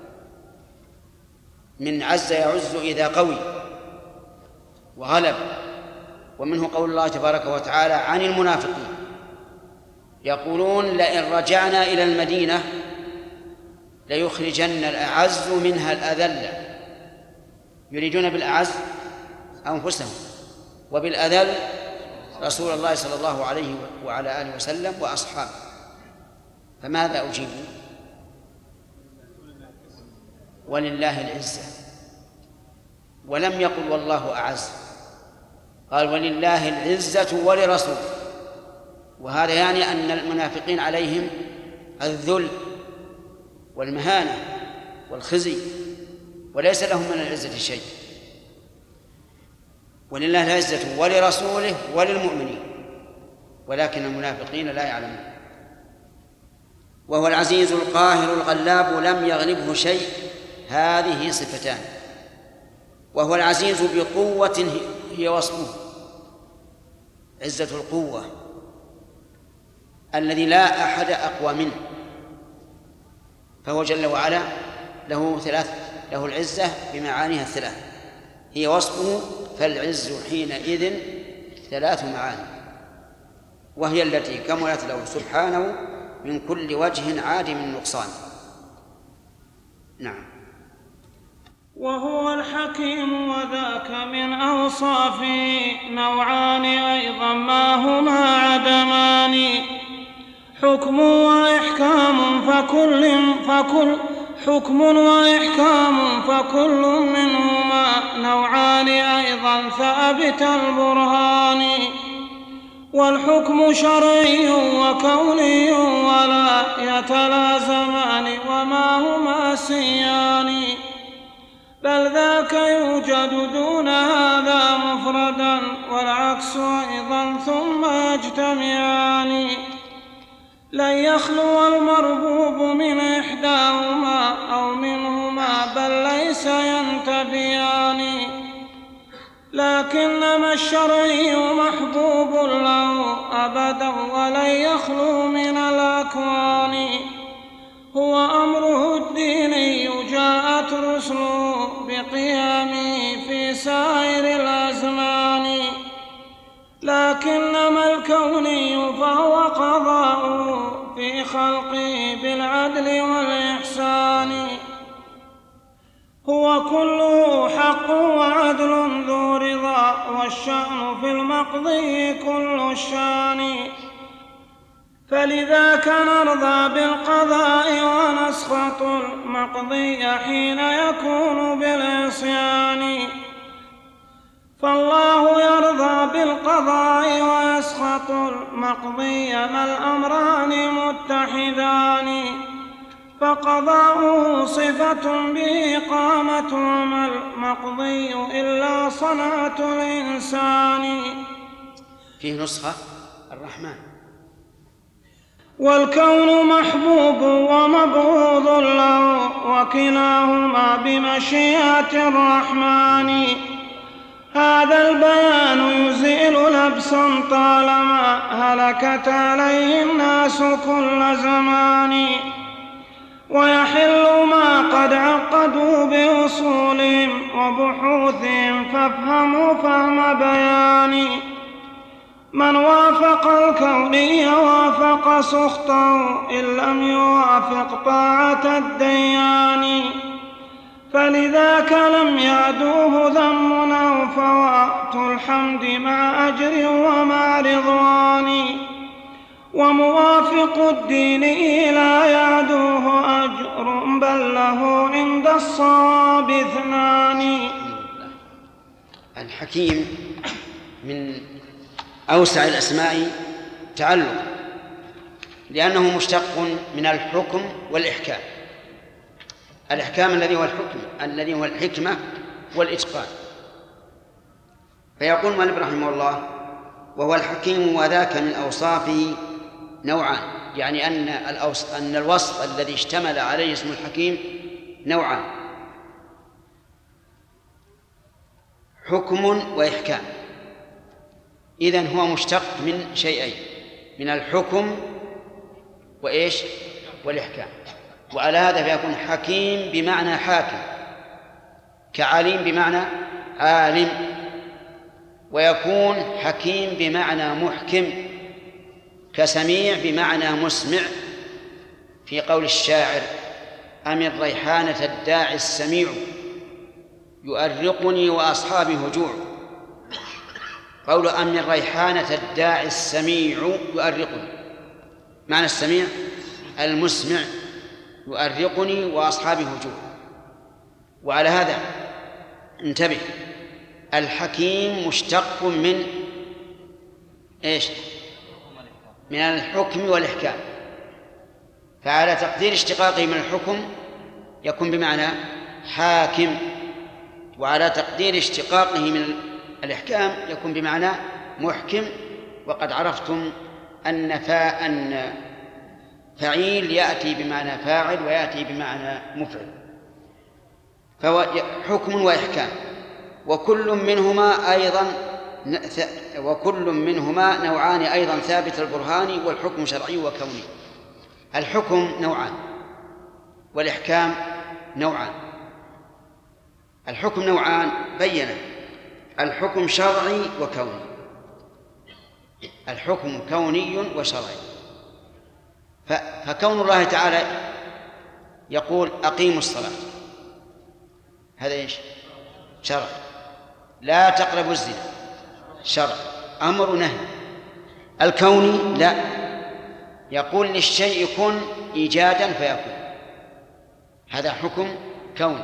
من عز يعز إذا قوي وغلب. ومنه قول الله تبارك وتعالى عن المنافقين يقولون لئن رجعنا إلى المدينة ليخرجن الأعز منها الأذل. يريدون بالأعز أنفسهم، وبالأذل رسول الله صلى الله عليه وعلى آله وسلم وأصحابه. فماذا أجيب؟ ولله العزة، ولم يقل والله أعز، قال ولله العزة ولرسوله، وهذا يعني أن المنافقين عليهم الذل والمهانة والخزي، وليس لهم من العزة شيء. ولله العزة ولرسوله وللمؤمنين، ولكن المنافقين لا يعلمون. وهو العزيز القاهر الغلاب لم يغلبه شيء، هذه صفتان. وهو العزيز بقوة هي وصفه، عزة القوة الذي لا أحد أقوى منه، فهو جل وعلا له العزة بمعانيها الثلاث، هي وصفه، فالعز حينئذ ثلاث معاني، وهي التي كملت له سبحانه من كل وجه عادم النقصان. نعم. وهو الحكيم وذاك من أوصافه نوعان أيضا ما هما عدمان، حكم وإحكام فكل منهما نوعان أيضا ثابت البرهان. والحكم شرعي وكوني ولا يتلازمان وما هما سيان، بل ذاك يوجد دون هذا مفردا والعكس أيضا ثم يجتمعان. لن يخلو المربوب من إحداهما أو منهما بل ليس ينتبيان، لكنما الشرعي محبوب له أبدا ولن يخلو من الأكوان. هو أمره الديني جاءت رسله سائر الأزمان، لكنما الكوني فهو قضاء في خلقه بالعدل والإحسان، هو كله حق وعدل ذو رضا، والشأن في المقضي كل الشان، فلذاك نرضى بالقضاء ونسخط المقضي حين يكون بالعصيان، فالله يرضى بالقضاء ويسخط المقضي ما الأمران متحدان، فقضاؤه صفة به قامت وما المقضي إلا صنعة الإنسان. فيه نسخة الرحمن. والكون محبوب ومبغوض له، وكلاهما بمشيئة الرحمن، هذا البيان يزيل لبسا طالما هلكت عليه الناس كل زمان، ويحل ما قد عقدوا بأصولهم وبحوثهم، فافهموا فهم بيان، من وافق الكوني وافق سخطه، إن لم يوافق طاعة الديان، فلذاك لم يعدوه ذم أو فوات الحمد مع أجر ومع رضوان، وموافق الدين لا يعدوه أجر، بل له عند الصواب اثنان. الحكيم من أوسع الأسماء تعلق، لأنه مشتق من الحكم والإحكام. الإحكام الذي هو الحكم، الذي هو الحكمة والإتقان. فيقول مالك رحمه الله: وهو الحكيم، وذاك من أوصافه نوعان، يعني أن الوصف الذي اشتمل عليه اسم الحكيم نوعان: حكم وإحكام. إذن هو مشتق من شيئين، من الحكم وإيش؟ والإحكام. وعلى هذا فيكون حكيم بمعنى حاكم، كعليم بمعنى عالم، ويكون حكيم بمعنى محكم، كسميع بمعنى مسمع، في قول الشاعر: أمن ريحانة الداعي السميع، يؤرقني وأصحابي هجوع. قول أمن ريحانة الداعي السميع يؤرقني، معنى السميع المسمع، يؤرقني وأصحابي هجوع. وعلى هذا انتبه، الحكيم مشتق من إيش؟ من الحكم والإحكام. فعلى تقدير اشتقاقه من الحكم يكون بمعنى حاكم، وعلى تقدير اشتقاقه من الإحكام يكون بمعنى محكم. وقد عرفتم أن فعيل يأتي بمعنى فاعل ويأتي بمعنى مفعل، فهو حكم وإحكام. وكل منهما نوعان أيضا ثابت البرهان، والحكم شرعي وكوني. الحكم نوعان والإحكام نوعان. الحكم نوعان بينه: الحكم شرعي وكوني. الحكم كوني وشرعي. فكون الله تعالى يقول: أقيموا الصلاة، هذا إيش؟ شرع. لا تقربوا الزنا، شرع، أمر ونهي. الكوني لا، يقول للشيء كن إيجادا فيكون، هذا حكم كوني.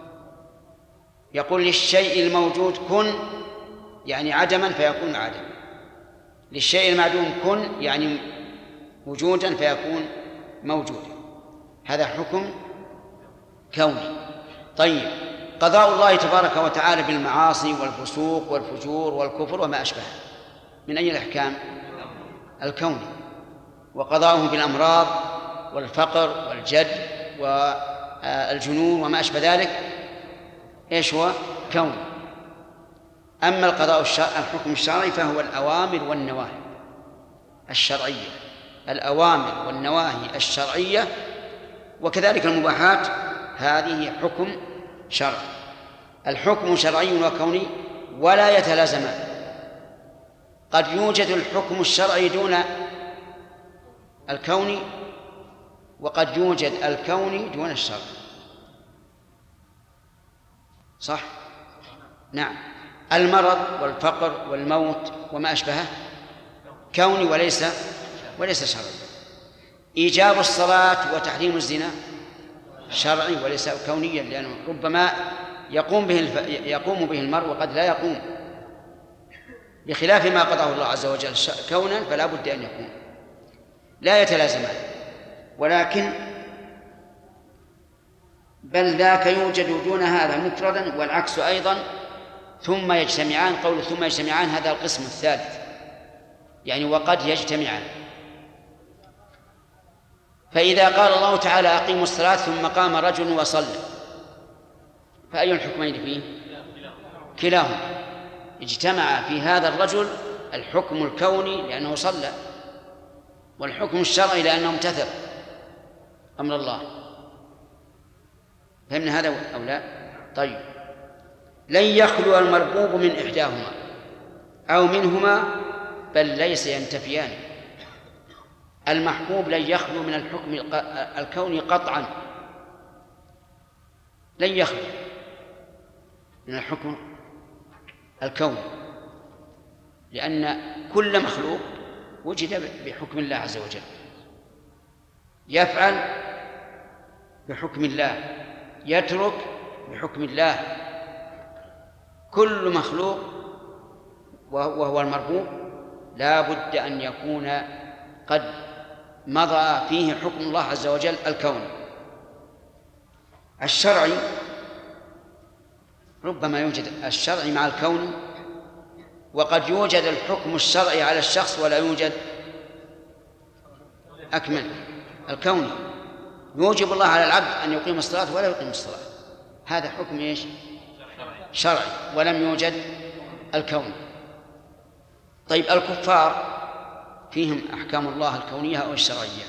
يقول للشيء الموجود كن، يعني عدما فيكون عدما. للشيء المعدوم كن، يعني وجودا فيكون موجودا. هذا حكم كوني. طيب، قضاء الله تبارك وتعالى بالمعاصي والفسوق والفجور والكفر وما أشبهه من أي الأحكام؟ الكوني. وقضاؤه بالأمراض والفقر والجد والجنون وما أشبه ذلك إيش هو؟ كوني. أما القضاء الحكم الشرعي فهو الأوامر والنواهي الشرعية، الأوامر والنواهي الشرعية، وكذلك المباحات، هذه حكم شرعي. الحكم شرعي وكوني ولا يتلازمان. قد يوجد الحكم الشرعي دون الكوني، وقد يوجد الكوني دون الشرع. صح؟ نعم. المرض والفقر والموت وما أشبهه كوني وليس شرعي. إيجاب الصلاة وتحريم الزنا شرعي وليس كونيا، لأنه ربما يقوم به المرء وقد لا يقوم، بخلاف ما قضاه الله عز وجل كونا فلا بد أن يكون. لا يتلازمان، ولكن بل ذاك يوجد دون هذا مفردا والعكس أيضا، ثم يجتمعان. قول ثم يجتمعان هذا القسم الثالث، يعني وقد يجتمعان. فإذا قال الله تعالى أقيموا الصلاة ثم قام رجل وصلى، فأي الحكمين فيه؟ كلاهما. اجتمع في هذا الرجل الحكم الكوني لأنه صلى، والحكم الشرعي لأنه امتثل أمر الله. فهمنا هذا أو لا؟ طيب. لن يخلو المربوب من إحداهما أو منهما، بل ليس ينتفيان. المحبوب لن يخلو من الحكم الكوني قطعا، لن يخلو من الحكم الكوني، لأن كل مخلوق وجد بحكم الله عز وجل، يفعل بحكم الله، يترك بحكم الله. كل مخلوق وهو المربوب لا بد أن يكون قد مضى فيه حكم الله عز وجل الكوني. الشرعي ربما يوجد الشرعي مع الكوني، وقد يوجد الحكم الشرعي على الشخص ولا يوجد أكمل الكوني. يوجب الله على العبد أن يقيم الصلاة ولا يقيم الصلاة، هذا حكم إيش؟ شرعي، ولم يوجد الكوني. طيب الكفار فيهم أحكام الله الكونية أو الشرعية؟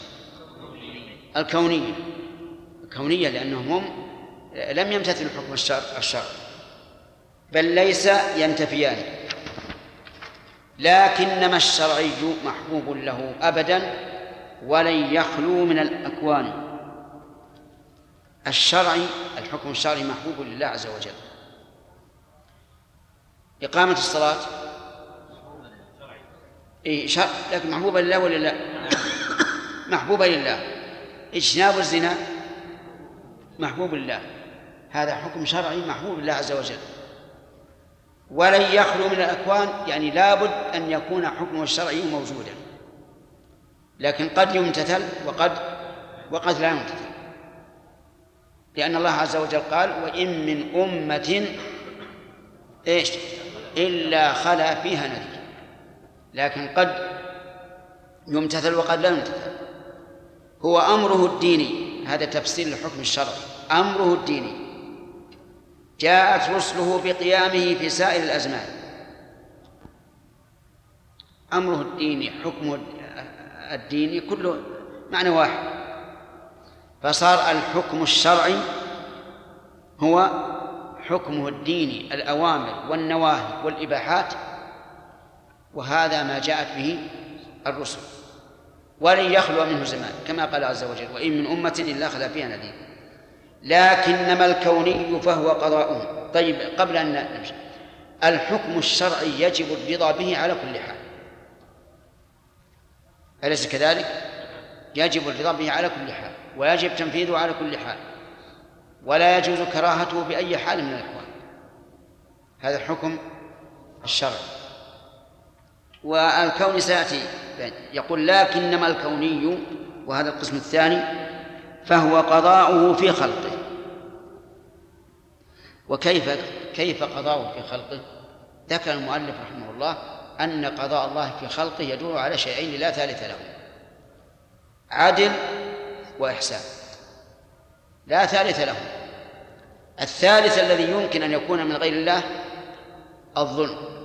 الكونية، لأنهم هم لم يمتثلوا حكم الشرع، بل ليس ينتفيان. لكنما الشرعي محبوب له أبدا ولن يخلو من الأكوان. الحكم الشرعي محبوب لله عز وجل. إقامة الصلاة لكن محبوبة لله ولا لا؟ محبوبة لله. اجتناب الزنا محبوب لله، هذا حكم شرعي محبوب لله عز وجل. ولن يخلو من الأكوان، يعني لابد أن يكون حكمه الشرعي موجودا، لكن قد يمتثل وقد لا يمتثل، لأن الله عز وجل قال وإن من أمة إلا خلا فيها نذير، لكن قد يمتثل وقد لا يمتثل. هو أمره الديني، هذا تفسير الحكم الشرعي، أمره الديني. جاءت رسله بقيامه في سائر الأزمان. أمره الديني، حكمه الديني كله معنى واحد، فصار الحكم الشرعي هو حكمه الديني، الأوامر والنواهي والإباحات، وهذا ما جاءت به الرسل. ولن يخلو منه زمان، كما قال عز وجل وإن من أمة إلا خلا فيها نذير. لكنما الكوني فهو قضاؤه. طيب قبل أن نمشي، الحكم الشرعي يجب الرضا به على كل حال، أليس كذلك؟ يجب الرضا به على كل حال، ويجب تنفيذه على كل حال، ولا يجوز كراهته بأي حال من الأحوال. هذا الحكم الشرعي. والكون سيأتي يقول لكنما الكوني، وهذا القسم الثاني، فهو قضاؤه في خلقه. وكيف قضاؤه في خلقه؟ ذكر المؤلف رحمه الله أن قضاء الله في خلقه يدور على شيئين لا ثالث لهم: عدل وإحسان، لا ثالث لهم. الثالث الذي يمكن أن يكون من غير الله الظلم.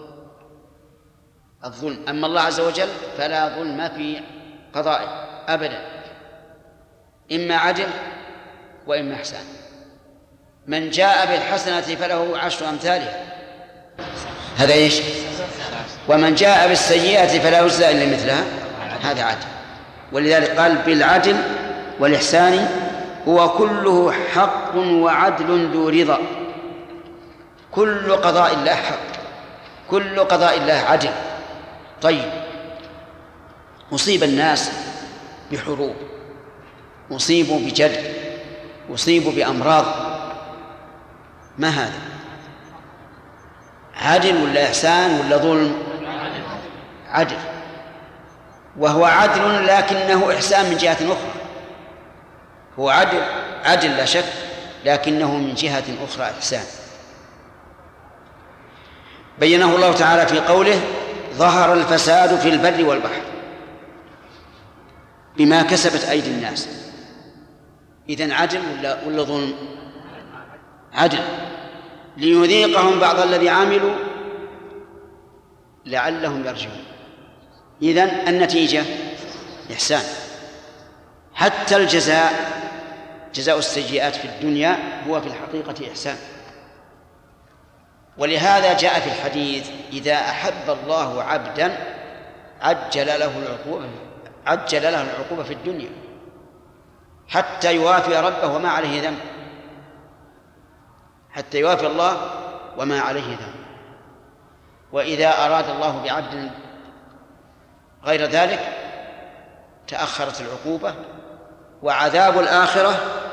أما الله عز وجل فلا ظلم في قضائه أبدا، إما عدل وإما إحسان. من جاء بالحسنة فله 10 أمثالها، هذا إيش؟ ومن جاء بالسيئة فلا يجزى إلا مثلها، هذا عدل. ولذلك قال بالعدل والإحسان هو كله حق وعدل ذو رضا. كل قضاء الله حق، كل قضاء الله عدل. طيب، أصيب الناس بحروب، أصيبوا بجد، أصيبوا بأمراض، ما هذا؟ عدل ولا إحسان ولا ظلم؟ عدل. وهو عدل لكنه إحسان من جهة أخرى. هو عدل لا شك، لكنه من جهة أخرى إحسان. بينه الله تعالى في قوله ظهر الفساد في البر والبحر بما كسبت أيدي الناس. إذن عدل ولا ظلم؟ عدل، ليذيقهم بعض الذي عملوا لعلهم يرجعون. إذن النتيجة إحسان. حتى الجزاء، جزاء السيئات في الدنيا هو في الحقيقة إحسان. ولهذا جاء في الحديث إذا أحب الله عبدا عجل له العقوبة في الدنيا حتى يوافي ربه وما عليه ذنب، حتى يوافي الله وما عليه ذنب. وإذا أراد الله بعبد غير ذلك تأخرت العقوبة، وعذاب الآخرة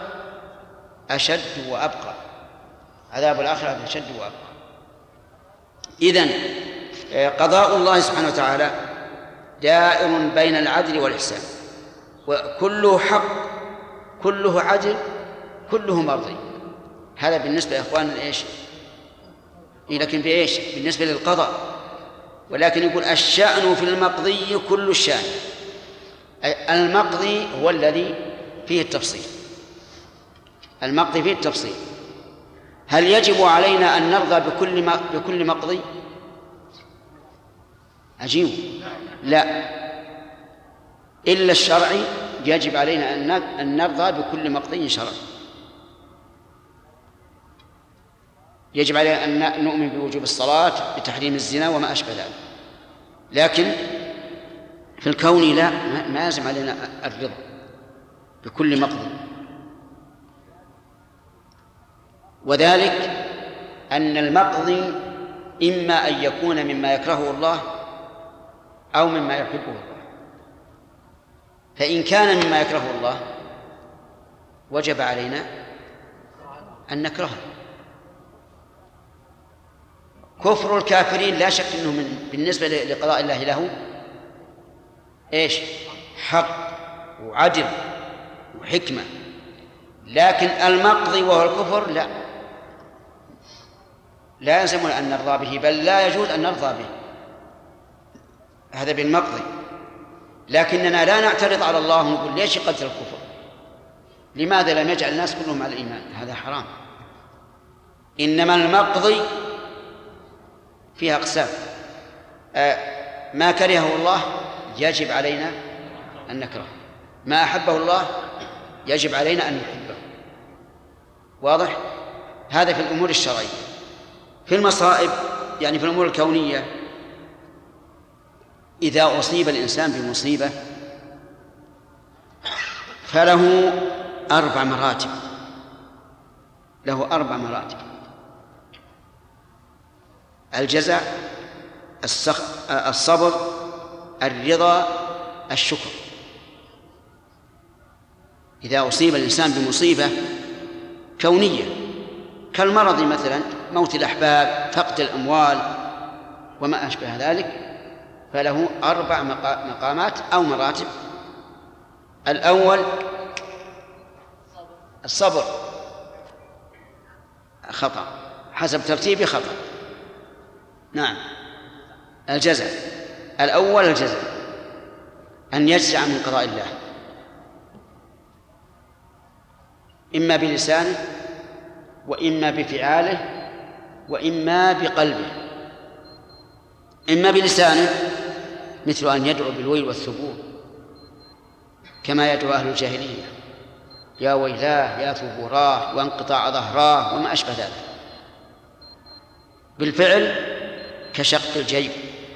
أشد وأبقى. عذاب الآخرة أشد وأبقى. إذن قضاء الله سبحانه وتعالى دائر بين العدل والإحسان، وكله حق، كله عدل، كله مرضي. هذا بالنسبة يا إخوان إيش؟ لكن بإيش؟ بالنسبة للقضاء. ولكن يقول الشأن في المقضي كل الشأن. المقضي هو الذي فيه التفصيل، المقضي فيه التفصيل. هل يجب علينا أن نرضى بكل مقضي؟ عجيب، لا. إلا الشرعي يجب علينا أن نرضى بكل مقضي شرعي. يجب علينا أن نؤمن بوجوب الصلاة، بتحريم الزنا وما أشبه ذلك. لكن في الكون لا، ما يلزم علينا الرضا بكل مقضي. وذلك أن المقضي إما أن يكون مما يكرهه الله أو مما يحبه الله. فإن كان مما يكرهه الله وجب علينا أن نكرهه. كفر الكافرين لا شك أنه بالنسبة لقضاء الله له إيش؟ حق وعدل وحكمة. لكن المقضي وهو الكفر لا يلزمنا أن نرضى به، بل لا يجوز أن نرضى به. هذا بالمقضي. لكننا لا نعترض على الله ونقول ليش قتل الكفر؟ لماذا لم يجعل الناس كلهم على الإيمان؟ هذا حرام. إنما المقضي فيها أقسام. ما كرهه الله يجب علينا أن نكرهه، ما أحبه الله يجب علينا أن نحبه. واضح؟ هذا في الأمور الشرعية. في المصائب يعني في الأمور الكونية، إذا أصيب الإنسان بمصيبة فله 4 مراتب، له 4 مراتب: الجزع، الصبر، الرضا، الشكر. إذا أصيب الإنسان بمصيبة كونية كالمرض مثلا، موت الأحباب، فقد الأموال وما أشبه ذلك، فله 4 مقامات أو مراتب. الأول الصبر، خطأ، حسب ترتيبه خطأ. نعم، الجزع الأول الجزع، أن يجزع من قضاء الله، إما بلسانه وإما بفعاله وإما بقلبه. إما بلسانه مثل أن يدعو بالويل والثبور كما يدعو أهل الجاهلية، يا ويلاه يا ثبوراه وانقطاع ظهراه وما أشبه ذلك. بالفعل كشق الجيب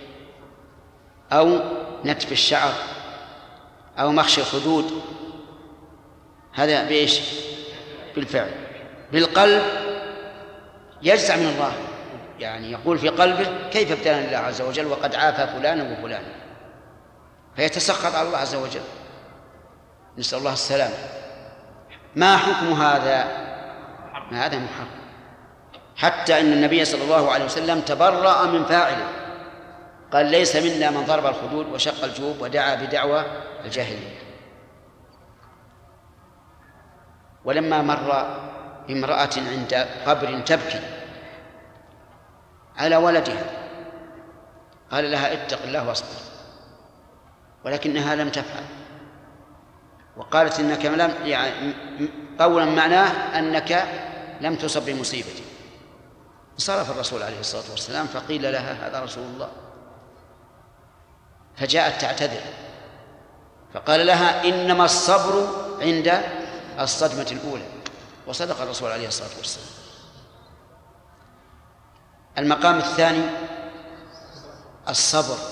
أو نتف الشعر أو مخشي الخدود، هذا بإيش؟ بالفعل. بالقلب يجزع من الله، يعني يقول في قلبه كيف ابتلاني الله عز وجل وقد عافى فلانا وفلانا، فيتسخط على الله عز وجل، نسأل الله السلامة. ما حكم هذا؟ ما هذا محرم، حتى أن النبي صلى الله عليه وسلم تبرأ من فاعله، قال ليس منا من ضرب الخدود وشق الجيوب ودعا بدعوى الجاهلية. ولما مر امرأة عند قبر تبكي على ولدها قال لها اتق الله واصبر، ولكنها لم تفعل، وقالت إنك لم، يعني قولا معناه أنك لم تصب بمصيبتي. انصرف الرسول عليه الصلاة والسلام فقيل لها هذا رسول الله، فجاءت تعتذر فقال لها إنما الصبر عند الصدمة الأولى، وصدق الرسول عليه الصلاة والسلام. المقام الثاني الصبر،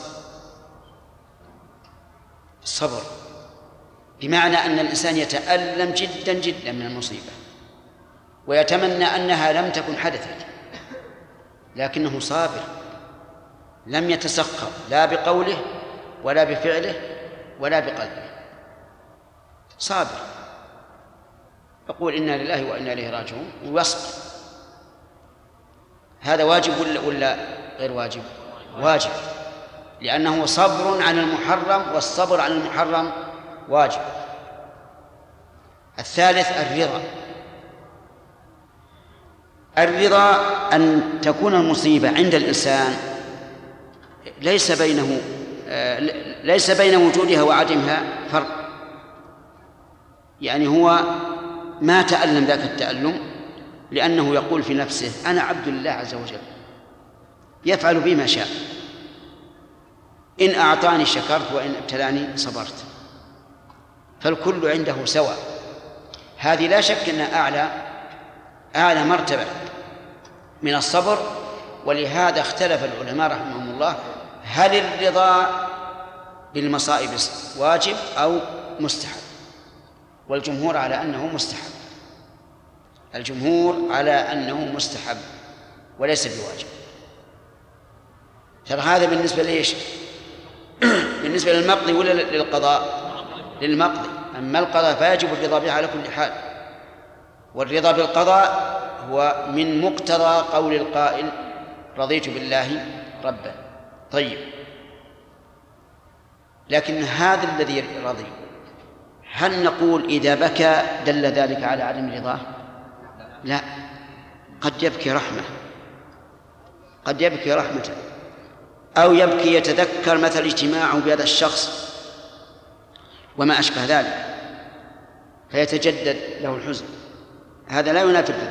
الصبر بمعنى أن الإنسان يتألم جدا جدا من المصيبة ويتمنى أنها لم تكن حدثت، لكنه صابر لم يتسخط لا بقوله ولا بفعله ولا بقلبه، صابر يقول إنا لله وإنا إليه راجعون ويصبر. هذا واجب ولا غير واجب؟ واجب، لأنه صبر عن المحرم، والصبر عن المحرم واجب. الثالث الرضا. الرضا أن تكون المصيبة عند الإنسان ليس بين وجودها وعدمها فرق، يعني هو ما تألم ذاك التألم لأنه يقول في نفسه أنا عبد الله عز وجل يفعل بي ما شاء، إن أعطاني شكرت وإن ابتلاني صبرت، فالكل عنده سواء. هذه لا شك أنها أعلى مرتبة من الصبر. ولهذا اختلف العلماء رحمهم الله هل الرضا بالمصائب واجب أو مستحب، والجمهور على أنه مستحب، الجمهور على أنه مستحب وليس بواجب. ترى هذا بالنسبة ليش؟ بالنسبة للمقضي ولا للقضاء؟ للمقضي. أما القضاء فيجب الرضا به على كل حال، والرضا بالقضاء هو من مقتضى قول القائل رضيت بالله ربا. طيب، لكن هذا الذي رضي هل نقول إذا بكى دل ذلك على عدم رضاه؟ لا، قد يبكي رحمة، قد يبكي رحمة، أو يبكي يتذكر مثل اجتماعه بهذا الشخص وما أشبه ذلك فيتجدد له الحزن، هذا لا ينافي الرضا.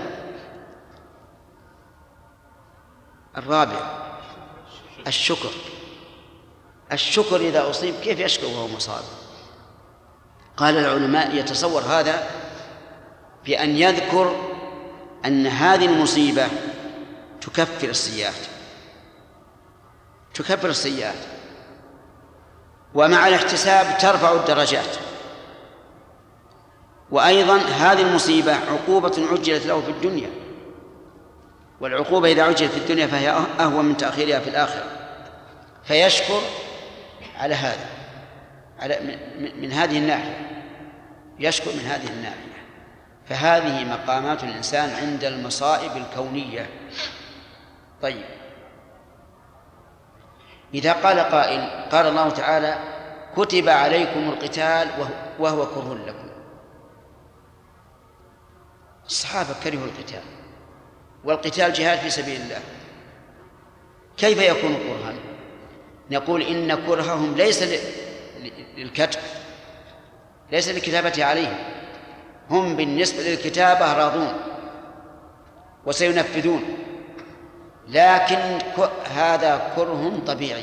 الرابع الشكر. الشكر إذا أصيب كيف يشكر وهو مصاب؟ قال العلماء يتصور هذا بأن يذكر أن هذه المصيبة تكفر السيئات، تكفر السيئات، ومع الاحتساب ترفع الدرجات، وأيضا هذه المصيبة عقوبة عجلت له في الدنيا، والعقوبة إذا عجلت في الدنيا فهي أهون من تأخيرها في الآخرة، فيشكر على هذا، من هذه الناحية، يشكر من هذه الناحية. فهذه مقامات الإنسان عند المصائب الكونية. طيب، إذا قال قائل قال الله تعالى كتب عليكم القتال وهو كره لكم، الصحابة كرهوا القتال، والقتال جهاد في سبيل الله، كيف يكون كرها؟ نقول إن كرههم ليس للكتب، ليس للكتابة عليهم، هم بالنسبة للكتابة راضون وسينفذون، لكن هذا كره طبيعي،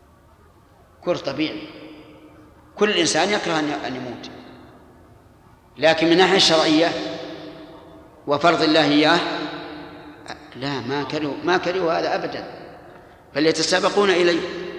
كره طبيعي، كل إنسان يكره أن يموت، لكن من الناحية الشرعية وفرض الله إياه لا، ما كرهوا هذا أبدا، بل يتسابقون إليه.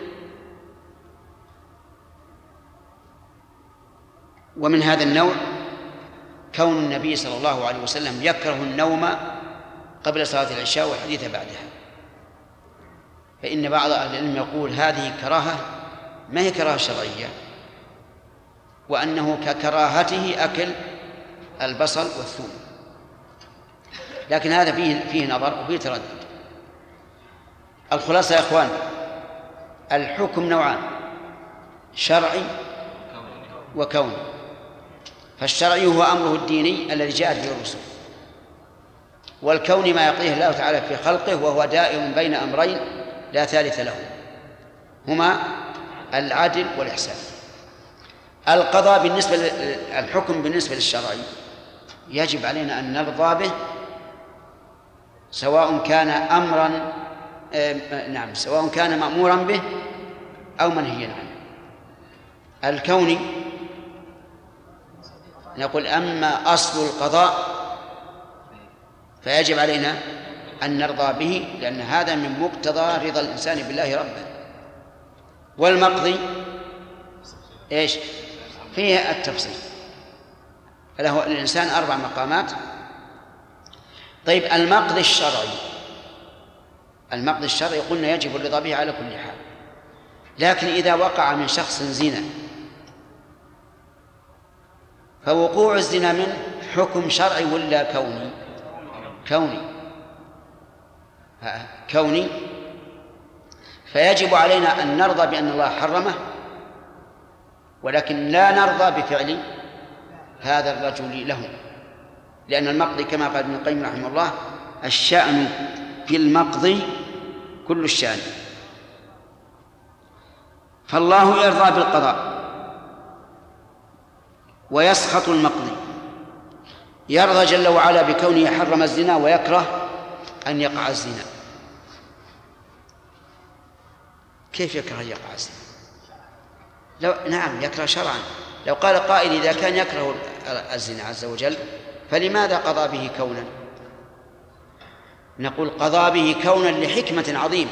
ومن هذا النوع كون النبي صلى الله عليه وسلم يكره النوم قبل صلاة العشاء والحديث بعدها، فإن بعض أهل العلم يقول هذه كراهة ما هي كراهة شرعية، وأنه ككراهته أكل البصل والثوم، لكن هذا فيه نظر وفيه تردد. الخلاصة يا إخوان، الحكم نوعان: شرعي وكوني. فالشرعي هو أمره الديني الذي جاءت به الرسل، والكون ما يقضيه الله تعالى في خلقه، وهو دائر بين أمرين لا ثالث له، هما العدل والإحسان. القضاء الحكم بالنسبة للشرعي يجب علينا أن نرضى به، سواء كان أمرا سواء كان مأمورا به أو منهيا عنه. الكوني نقول أما أصل القضاء فيجب علينا أن نرضى به، لأن هذا من مقتضى رضا الإنسان بالله ربا. والمقضي إيش فيه التفصيل، له الإنسان 4 مقامات. طيب المقضي الشرعي قلنا يجب الرضا به على كل حال، لكن إذا وقع من شخص زنا فوقوع الزنا منه حكم شرعي ولا كوني؟ كوني. فيجب علينا أن نرضى بأن الله حرمه، ولكن لا نرضى بفعل هذا الرجل له، لأن المقضي كما قال ابن القيم رحمه الله: الشأن في المقضي كل الشأن. فالله يرضى بالقضاء ويسخط المقضي، يرضى جل وعلا بكونه حرم الزنا ويكره أن يقع الزنا. كيف يكره أن يقع الزنا؟ نعم يكره شرعا. لو قال قائل إذا كان يكره الزنا عز وجل فلماذا قضى به كونا؟ نقول قضى به كونا لحكمة عظيمة،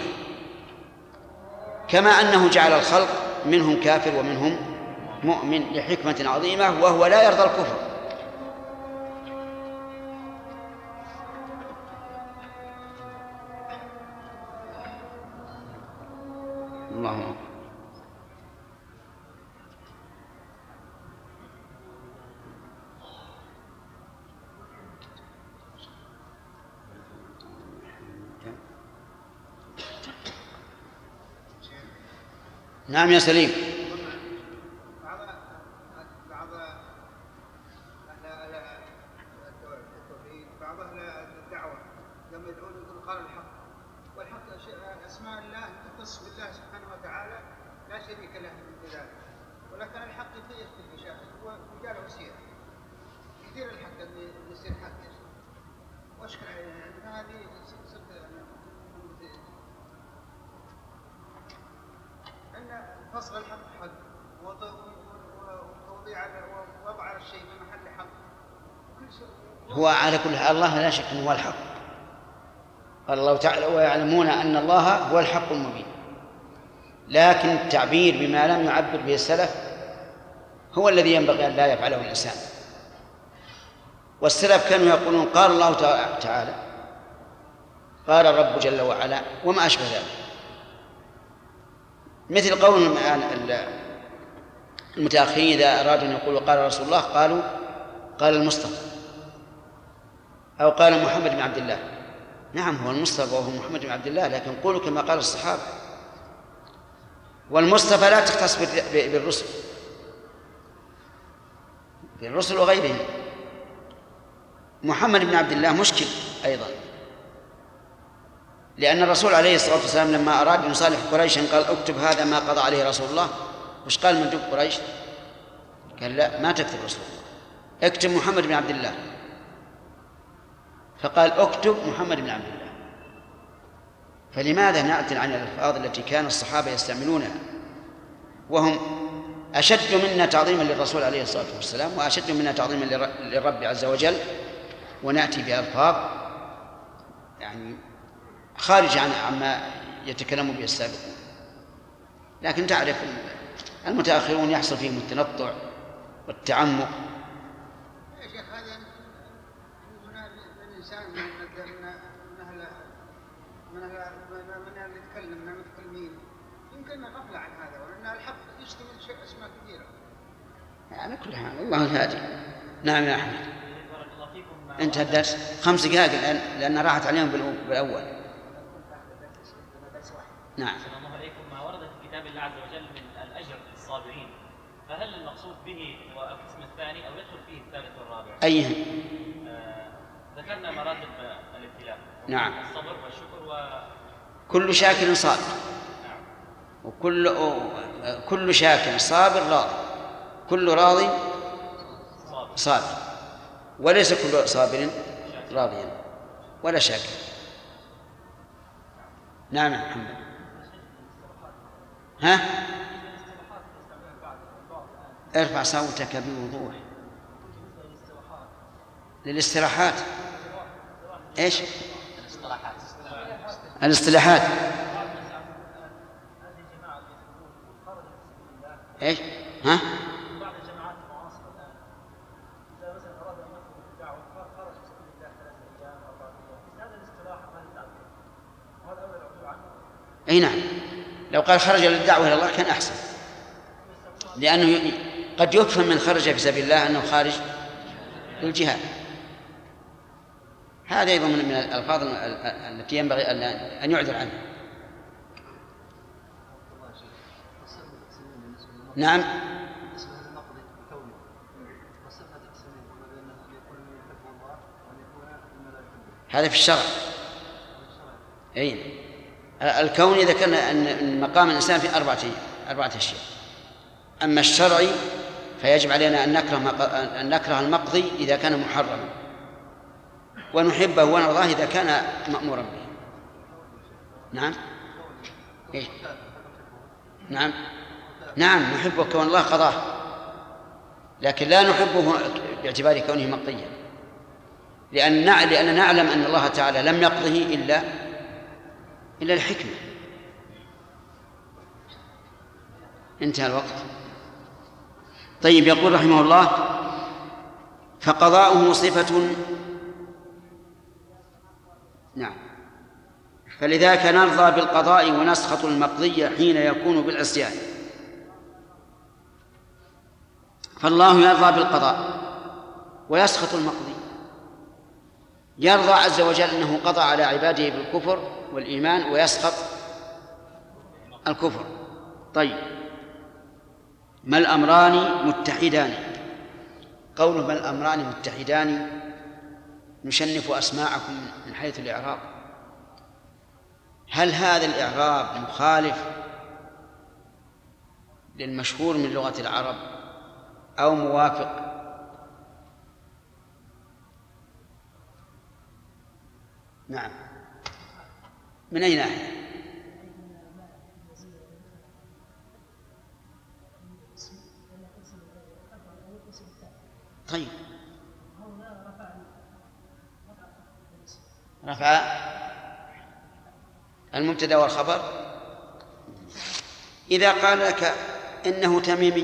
كما أنه جعل الخلق منهم كافر ومنهم مؤمن لحكمة عظيمة، وهو لا يرضى الكفر. الله أكبر. نعم يا سليم. بعض أهل التوحيد، بعض أهل الدعوة لما يدعون يقولون قال الحق، والحق أسماء الله تختص بالله سبحانه وتعالى لا شريك له في ذلك، ولكن الحق يختلف بشيء وجاء له سير كثير الحق اللي يصير حق واشكر هذه أن فصل الحق حق ووضع الشيء في محل حق وكل شيء هو على كل حال الله لا شك أنه هو الحق. قال الله تعالى: ويعلمون أن الله هو الحق المبين. لكن التعبير بما لم يعبر به السلف هو الذي ينبغي أن لا يفعله الإنسان. والسلف كانوا يقولون قال الله تعالى، قال الرب جل وعلا، وما أشبه ذلك، مثل قول المتأخرين إذا أرادوا أن يقولوا قال رسول الله قالوا قال المصطفى، أو قال محمد بن عبد الله. نعم هو المصطفى وهو محمد بن عبد الله، لكن قولوا كما قال الصحابة. والمصطفى لا تختص بالرسل وغيرهم. محمد بن عبد الله مشكل أيضا، لأن الرسول عليه الصلاة والسلام لما أراد أن يصالح قريشا قال: اكتب هذا ما قضى عليه رسول الله. وش قال مندوب قريش؟ قال: لا، ما تكتب رسول الله، اكتب محمد بن عبد الله. فقال: اكتب محمد بن عبد الله. فلماذا نعتل عن الألفاظ التي كان الصحابة يستعملونها وهم أشد منا تعظيما للرسول عليه الصلاة والسلام وأشد منا تعظيما للرب عز وجل، ونأتي بألفاظ يعني خارج عما يتكلم به السابقون. لكن تعرف المتأخرون يحصل فيهم التنطع والتعمق. يا شيخ هذا هنا الإنسان من اللي يتكلم من المتكلمين يمكن غفلة عن هذا، وأن الحق يشتمل أسماء كثيرة. على كل حال الله الهادي. نعم يا أحمد. بارك الله فيكم. انتهى الدرس 5 دقائق الآن لأن راحت عليهم بالأول. نعم. السلام عليكم. ما ورد في كتاب الله عز وجل من الأجر للصابرين، فهل المقصود به هو القسم الثاني أو يدخل فيه الثالث والرابع؟ أيهم؟ ذكرنا مراتب الابتلاء. نعم. الصبر والشكر كل شاكر صابر. نعم. كل شاكر صابر راضي، كل راض صابر، وليس كل صابر راضيا ولا شاكر. نعم يا محمد. ها؟ ارفع صوتك بوضوح. للاستراحات. ايش؟ الاصطلاحات. ايش؟ ها؟ بعض الجماعات المعاصرة الآن إذا مثلا أراد أن يخرج بالدعوة خرج في سبيل الله 3 أيام أو 4 أيام، هذا الاصطلاح ما يتعلم وهذا أولى العدول عنه. اي نعم، لو قال خرج للدعوة إلى الله كان أحسن، لأنه قد يفهم من خرج في سبيل الله أنه خارج للجهاد. هذا أيضا من الألفاظ التي ينبغي أن يعذر عنها. نعم. هذا في الشرع. أي الكوني ذكرنا أن مقام الإنسان في 4 أشياء. أما الشرعي فيجب علينا أن نكره المقضي إذا كان محرما، ونحبه ونرضاه إذا كان مأمورا به. نعم. إيه؟ نعم نحبه كون الله قضاه، لكن لا نحبه باعتبار كونه مقضيا، لأننا نعلم أن الله تعالى لم يقضه إلا الحكمة. انتهى الوقت. طيب، يقول رحمه الله: فقضاؤه صفة. نعم. فلذاك نرضى بالقضاء ونسخط المقضي حين يكون بالعصيان. فالله يرضى بالقضاء ويسخط المقضي. يرضى عز وجل أنه قضى على عباده بالكفر والإيمان، ويسخط الكفر. طيب، ما الأمران متحدان؟ قوله ما الأمران متحدان نشنف أسماعكم من حيث الإعراب. هل هذا الإعراب مخالف للمشهور من لغة العرب أو موافق؟ نعم. من أي ناحية؟ طيب، رفع المبتدأ والخبر. إذا قال لك إنه تميمي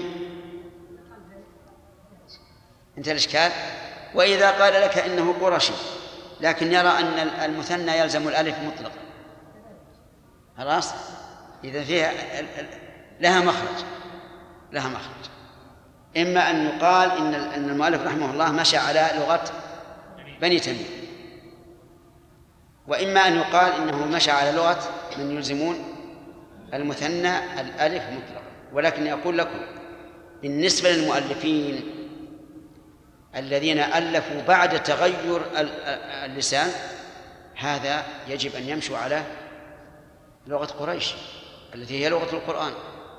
انتهى الإشكال. وإذا قال لك إنه قرشي لكن يرى أن المثنى يلزم الألف مطلقا، خلاص، إذا فيها لها مخرج. إما أن يقال إن المؤلف رحمه الله مشى على لغة بني تميم، وإما أن يقال إنه مشى على لغة من يلزمون المثنى الألف مطلقا. ولكن أقول لكم بالنسبة للمؤلفين الذين ألفوا بعد تغير اللسان، هذا يجب أن يمشوا على لغة قريش التي هي لغة القرآن.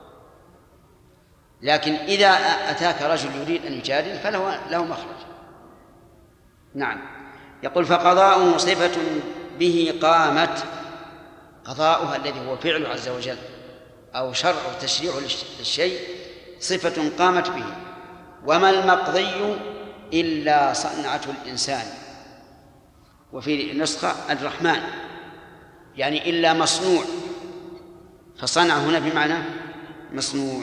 لكن إذا أتاك رجل يريد أن يجادل فله مخرج. نعم. يقول: فقضاؤه صفة به قامت. قضاؤها الذي هو فعله عز وجل أو شرع تشريع للشيء صفة قامت به. وما المقضي إلا صنعة الإنسان، وفي نسخة الرحمن، يعني إلا مصنوع، فصنع هنا بمعنى مصنوع.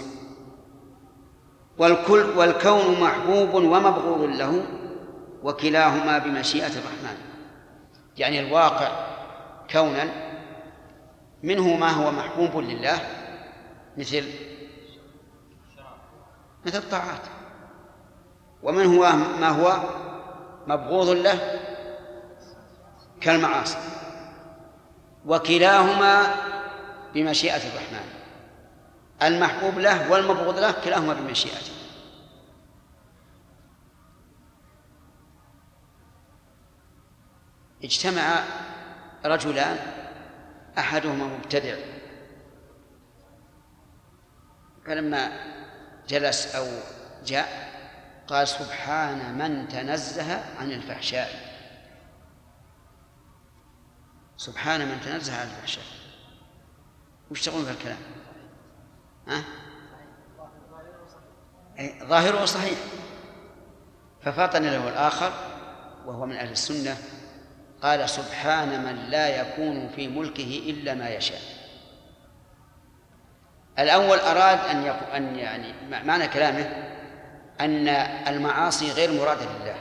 والكون محبوب ومبغوض له، وكلاهما بمشيئة الرحمن. يعني الواقع كونا منه ما هو محبوب لله مثل الطاعات، ومنه ما هو مبغوض له كالمعاصي، وكلاهما بمشيئة الرحمن. المحبوب له والمبغوض له كلاهما بمشيئته. اجتمع رجلان، أحدهما مبتدع، فلما جلس أو جاء قال: سبحان من تنزه عن الفحشاء. سبحان من تنزه عن الفحشاء. وش تقولون في الكلام؟ ظاهره صحيح. ففاطن له الآخر وهو من أهل السنة قال: سبحان من لا يكون في ملكه إلا ما يشاء. الأول أراد أن يعني معنى كلامه أن المعاصي غير مرادة لله،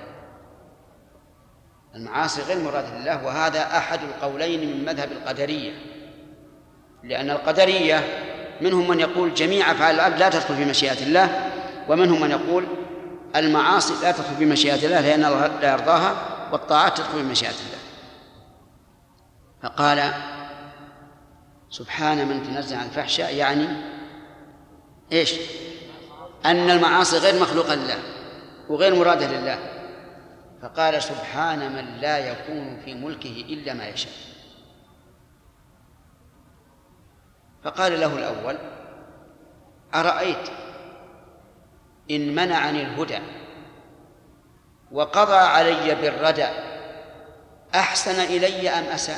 المعاصي غير مرادة لله، وهذا أحد القولين من مذهب القدرية، لأن القدرية منهم من يقول جميع أفعال العبد لا تدخل في مشيئة الله، ومنهم من يقول المعاصي لا تدخل في مشيئة الله لأن الله لا يرضاها، والطاعات تدخل في مشيئة الله. فقال: سبحان من تنزه عن الفحشاء، يعني إيش؟ أن المعاصي غير مخلوقة لله وغير مرادة لله. فقال: سبحان من لا يكون في ملكه إلا ما يشاء. فقال له الأول: أرأيت إن منعني الهدى وقضى علي بالردى أحسن إلي أم أساء؟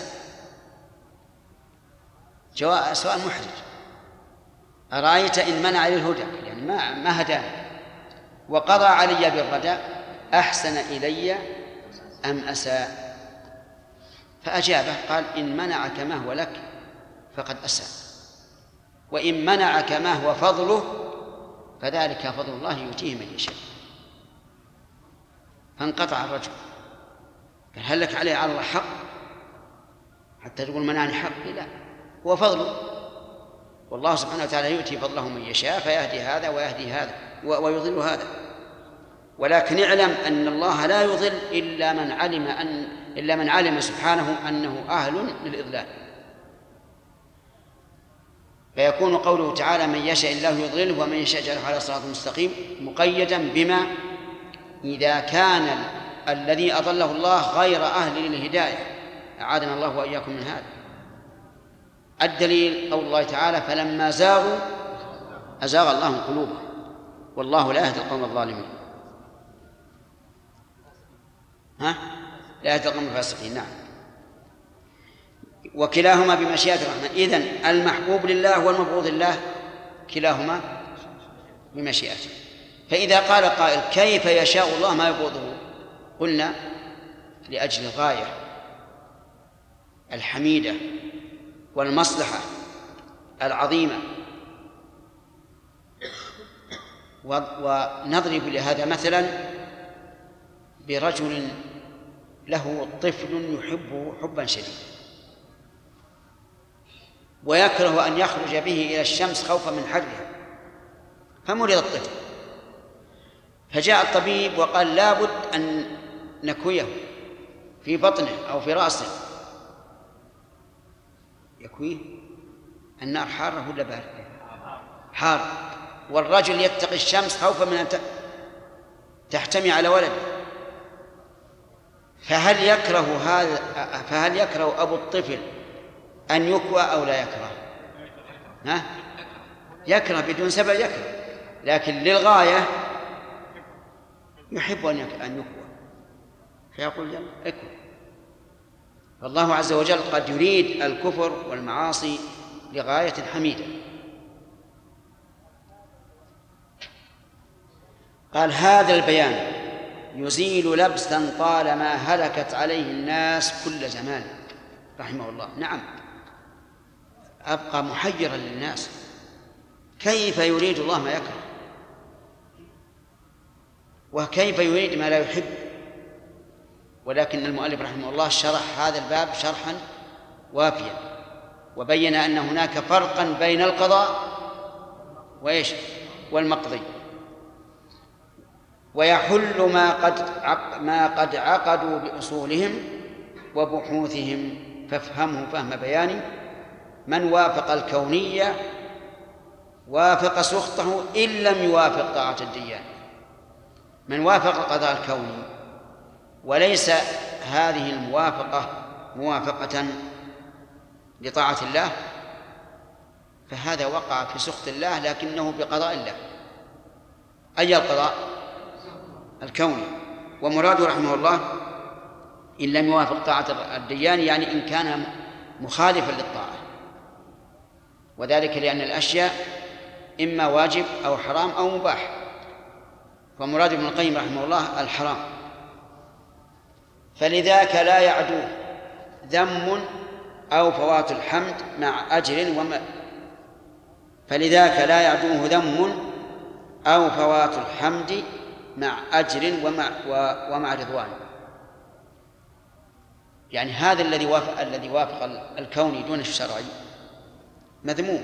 سؤال محرج. أرأيت إن منعني الهدى، يعني ما هداني، وقضى علي بالردى أحسن إلي أم أساء؟ فأجابه قال: إن منعك ما هو لك فقد أساء، وإن منعك ما هو فضله فذلك فضل الله يؤتيه من يشاء. فانقطع الرجل. قال: هل لك عليه على الله حق حتى تقول منعني حقي؟ لا، هو فضله، والله سبحانه وتعالى يؤتي فضله من يشاء، فيهدي هذا ويهدي هذا ويضل هذا. ولكن اعلم أن الله لا يضل إلا من علم سبحانه أنه أهل للإضلال. فيكون قوله تعالى: من يشاء الله يضلله ومن يشاء يجعله على صراط مستقيم مقيدا بما إذا كان الذي أضله الله غير أهل للهداية. أعاذنا الله وإياكم من هذا. الدليل قول الله تعالى: فلما زاغوا أزاغ الله قلوبهم والله لا يهدي القوم الظالمين. لا يهدي القوم الفاسقين. نعم. وكلاهما بمشيئة الرحمن. إذن المحبوب لله والمبغوض لله كلاهما بمشيئته. فإذا قال قائل: كيف يشاء الله ما يبغضه؟ قلنا: لأجل الغاية الحميدة والمصلحة العظيمة. ونضرب لهذا مثلا برجل له طفل يحبه حبا شديدا ويكره أن يخرج به إلى الشمس خوفا من حرها، فمرض الطفل، فجاء الطبيب وقال: لابد أن نكويه في بطنه أو في رأسه. يكويه؟ النار حارة ولا باردة؟ حار، والرجل يتقي الشمس خوفا من أن تحتمي على ولده. فهل يكره أبو الطفل أن يكوى أو لا يكره؟ يكره بدون سبب، يكره، لكن للغاية يحب أن يكوى، فيقول: يلا اكوى. فالله عز وجل قد يريد الكفر والمعاصي لغاية حميدة. قال هذا البيان يزيل لبسا طالما هلكت عليه الناس كل زمان رحمه الله. نعم، أبقى محيرا للناس، كيف يريد الله ما يكره، وكيف يريد ما لا يحب. ولكن المؤلف رحمه الله شرح هذا الباب شرحا وافيا، وبين أن هناك فرقا بين القضاء وإيش والمقضي، ويحل ما قد عقدوا بأصولهم وبحوثهم، فافهمه فهم بياني. من وافق الكونية وافق سخطه إن لم يوافق طاعة الديان. من وافق القضاء الكوني وليس هذه الموافقة موافقة لطاعة الله فهذا وقع في سخط الله لكنه بقضاء الله. أي القضاء؟ الكوني. ومراده رحمه الله إن لم يوافق طاعة الديان، يعني إن كان مخالفا للطاعة، وذلك لأن الأشياء إما واجب أو حرام أو مباح، فمراد ابن القيم رحمه الله الحرام. فلذاك لا يعدوه ذم أو فوات الحمد مع أجر فلذاك لا يعدوه ذم أو فوات الحمد مع أجر ومع رضوان. يعني هذا الذي وافق الكوني دون الشرعي مذموم،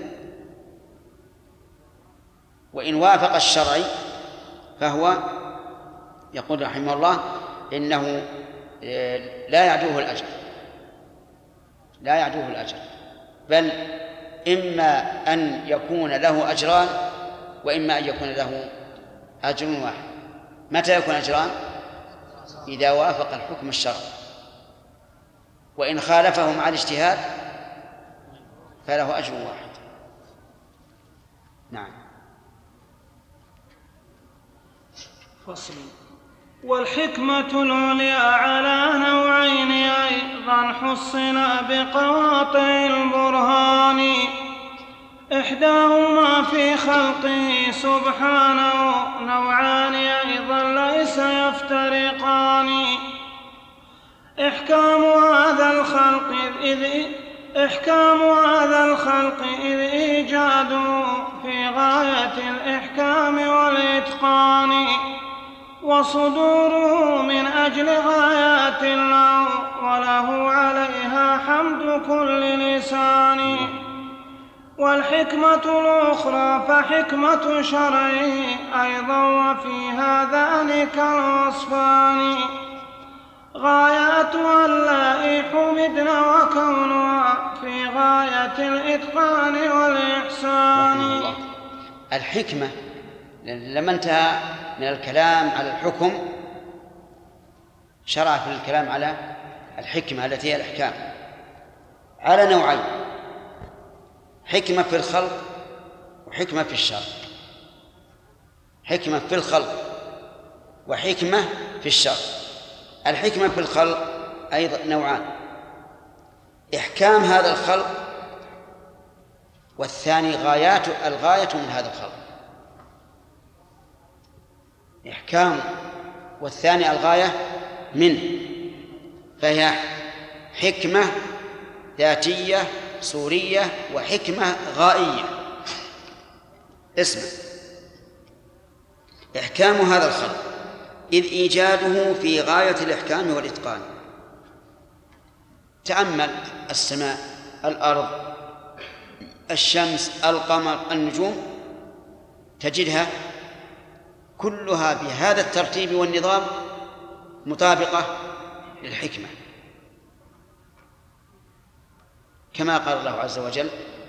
وإن وافق الشرعي فهو يقول رحمه الله إنه لا يعدوه الأجر، بل إما أن يكون له أجران وإما أن يكون له أجر واحد. متى يكون أجران؟ إذا وافق الحكم الشرعي، وإن خالفه مع الاجتهاد فله أجر واحد. نعم. فصل. والحكمة العليا على نوعين أيضا حصن بقواطع البرهان، إحداهما في خلقه سبحانه، نوعان أيضا ليس يفترقان. إحكام هذا الخلق إذ إيجاده في غاية الإحكام والإتقان، وصدوره من أجل غايات له وله عليها حمد كل لسان. والحكمة الأخرى فحكمة شرعه أيضا، وفي هذان كالوصفان، غاياتها اللائي حمدن وكونها في غاية الإتقان والإحسان. الحكمة لما انتهى من الكلام على الحكم شرع في الكلام على الحكمة التي هي الأحكام على نوعين: حكمة في الخلق وحكمة في الشرع. حكمة في الخلق وحكمة في الشرع. الحكمة في الخلق أيضا نوعان: إحكام هذا الخلق، والثاني الغاية من هذا الخلق. إحكام والثاني الغاية منه، فهي حكمة ذاتية صورية وحكمة غائية. اسمع: إحكام هذا الخلق إذ إيجاده في غاية الإحكام والإتقان. تأمل السماء، الأرض، الشمس، القمر، النجوم، تجدها كلها بهذا الترتيب والنظام مطابقة للحكمة، كما قال الله عز وجل: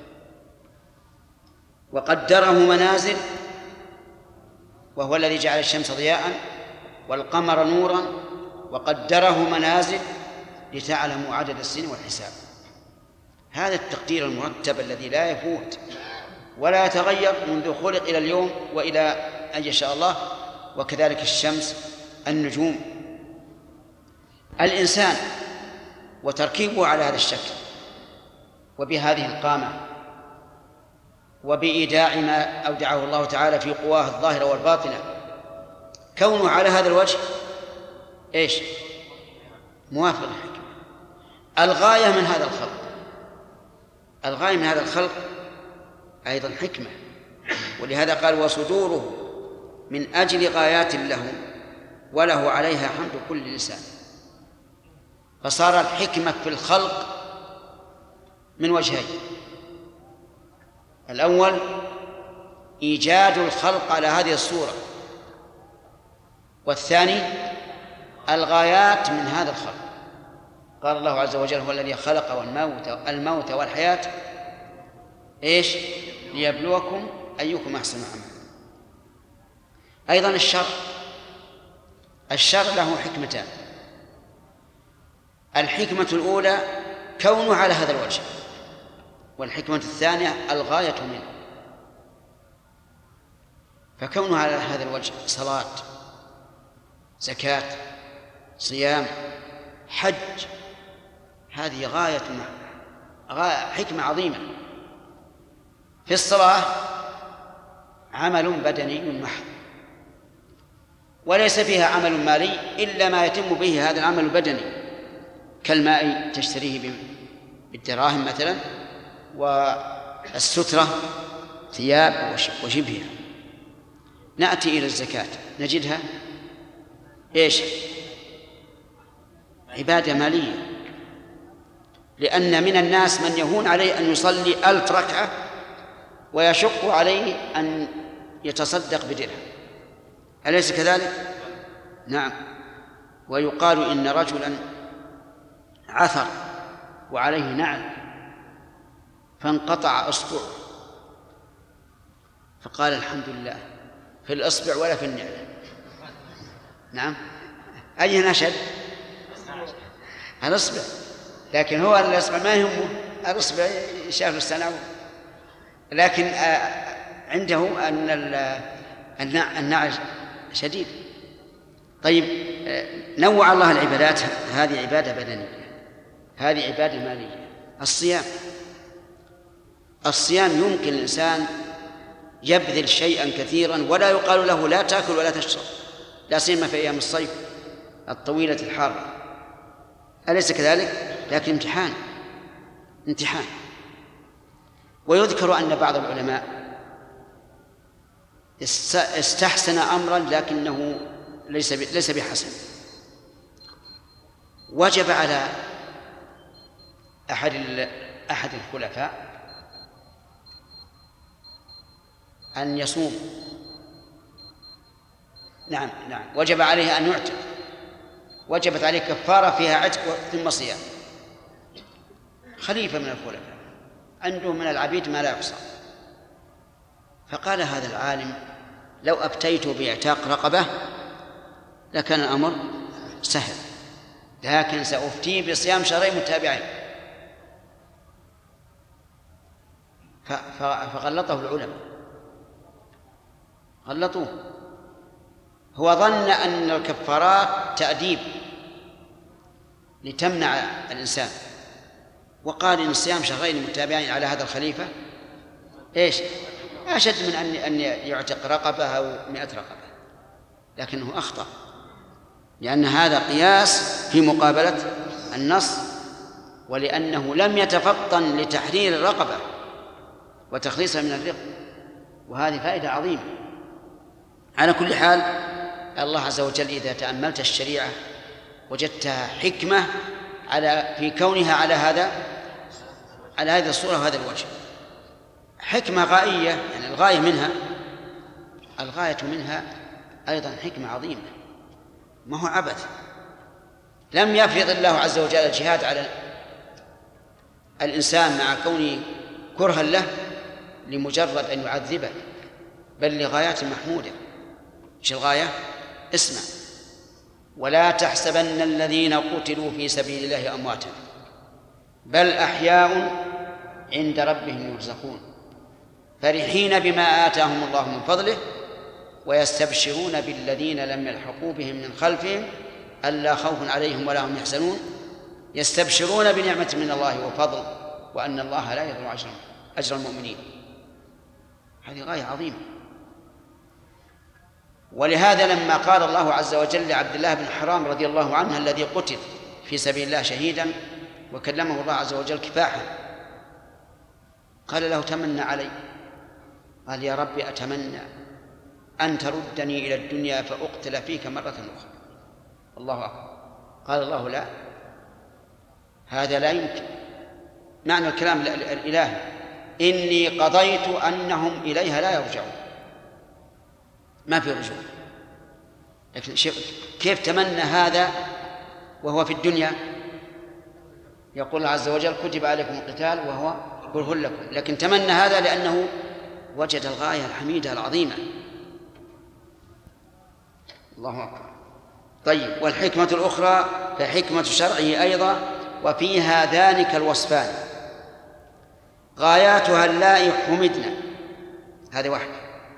وقدره منازل، وهو الذي جعل الشمس ضياء والقمر نورا وقدره منازل لتعلموا عدد السنين والحساب. هذا التقدير المرتب الذي لا يفوت ولا يتغير منذ خلق إلى اليوم وإلى أن يشاء الله. وكذلك الشمس، النجوم، الإنسان وتركيبه على هذا الشكل وبهذه القامة وبإيداع ما أودعه الله تعالى في قواه الظاهرة والباطنة كونه على هذا الوجه إيش؟ موافق للحكمة. الغاية من هذا الخلق، الغاية من هذا الخلق أيضا حكمة، ولهذا قال وصدوره من أجل غايات له وله عليها حمد كل لسان. فصار الحكمة في الخلق من وجهين: الأول إيجاد الخلق على هذه الصورة، والثاني الغايات من هذا الخلق. قال الله عز وجل هو الذي خلق الموت والحياة إيش؟ ليبلوكم أيكم أحسن عملا. أيضا الشرع له حكمتان: الحكمة الأولى كونه على هذا الوجه، والحكمة الثانية الغاية منه. فكونه على هذا الوجه صلاة، زكاة، صيام، حج، هذه حكمة عظيمة. في الصلاة عمل بدني محض، وليس فيها عمل مالي إلا ما يتم به هذا العمل البدني، كالماء تشتريه بالدراهم مثلا، والسترة ثياب وشبهها. نأتي إلى الزكاة نجدها إيش؟ عبادة مالية، لأن من الناس من يهون عليه أن يصلي 1000 ركعة ويشق عليه أن يتصدق بدرهم، أليس كذلك؟ نعم. ويقال إن رجلا عثر وعليه نعل فانقطع إصبعه، فقال الحمد لله في الإصبع ولا في النعل. نعم، أيهما أشد؟ الإصبع، لكن هو الإصبع ما يهمه، الإصبع شاف السنة، لكن عنده أن النعل شديد. طيب، نوع الله العبادات، هذه عبادة بدنية، هذه عبادة مالية. الصيام يمكن الإنسان يبذل شيئا كثيرا ولا يقال له لا تأكل ولا تشرب، لا سيما في أيام الصيف الطويلة الحارة، أليس كذلك؟ لكن امتحان. ويذكر أن بعض العلماء استحسن أمرا لكنه ليس بحسن. وجب على أحد الخلفاء أن يصوم. نعم، وجب عليه أن يعتق، وجبت عليه كفارة فيها عتق ثم صيام. خليفة من الخلفاء عنده من العبيد ما لا يحصى، فقال هذا العالم لو أفتيت باعتاق رقبة لكان الأمر سهل، لكن سأفتي بصيام شهرين متابعين. فغلطه العلماء، غلطوه. هو ظن أن الكفارات تأديب لتمنع الإنسان، وقال إن صيام شهرين متابعين على هذا الخليفة إيش؟ أشد من أن يعتق رقبة أو 100 رقبة. لكنه أخطأ، لأن هذا قياس في مقابلة النص، ولأنه لم يتفطن لتحرير الرقبة وتخليصها من الرق، وهذه فائدة عظيمة. على كل حال، الله عز وجل إذا تأملت الشريعة وجدتها حكمة في كونها على هذه الصورة وهذا الوجه، حكمة غائية، يعني الغاية منها أيضا حكمة عظيمة، ما هو عبث. لم يفرض الله عز وجل الجهاد على الإنسان مع كونه كرها له لمجرد أن يعذبه، بل لغايات محمودة. إيش الغاية؟ اسمع: ولا تحسبن الذين قتلوا في سبيل الله أمواتا بل أحياء عند ربهم يرزقون فرحين بما آتاهم الله من فضله ويستبشرون بالذين لم يلحقوا بهم من خلفهم ألا خوف عليهم ولا هم يحزنون يستبشرون بنعمة من الله وفضل وأن الله لا يضيع أجر المؤمنين. هذه غاية عظيمة. ولهذا لما قال الله عز وجل لعبد الله بن حرام رضي الله عنه الذي قتل في سبيل الله شهيدا وكلمه الله عز وجل كفاحا، قال له تمنى علي، قال يا ربي أتمنى أن تردني إلى الدنيا فأقتل فيك مرة أخرى. الله أكبر. قال الله لا، هذا لا يمكن. معنى الكلام الإلهي إني قضيت أنهم إليها لا يرجعون، ما في رجوع. لكن كيف تمنى هذا وهو في الدنيا؟ يقول الله عز وجل كتب عليكم القتال وهو كره لكم، لكن تمنى هذا لأنه وجد الغاية الحميدة العظيمة. الله أكبر. طيب، والحكمة الأخرى فحكمة شرعه أيضا، وفيها ذلك الوصفان غاياتها اللائي حمدنا، هذه واحدة،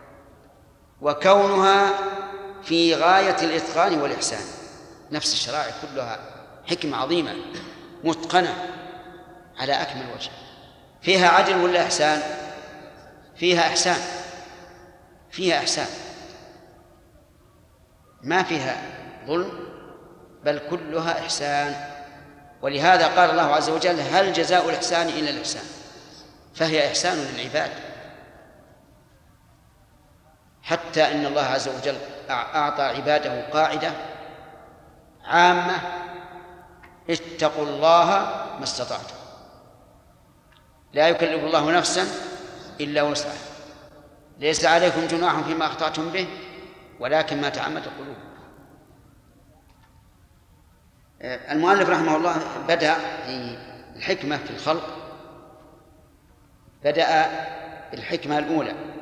وكونها في غاية الإتقان والإحسان. نفس الشرائع كلها حكمة عظيمة متقنة على أكمل وجه. فيها عدل ولا إحسان؟ فيها إحسان، فيها إحسان، ما فيها ظلم، بل كلها إحسان. ولهذا قال الله عز وجل هل جزاء الإحسان إلا الإحسان، فهي إحسان للعباد. حتى إن الله عز وجل أعطى عباده قاعدة عامة: اتقوا الله ما استطعتم، لا يكلف الله نفسا إلا وسعها، ليس عليكم جناح فيما أخطأتم به ولكن ما تعمدت قلوبكم. المؤلف رحمه الله بدأ في الحكمة في الخلق، بدأ بالحكمة الأولى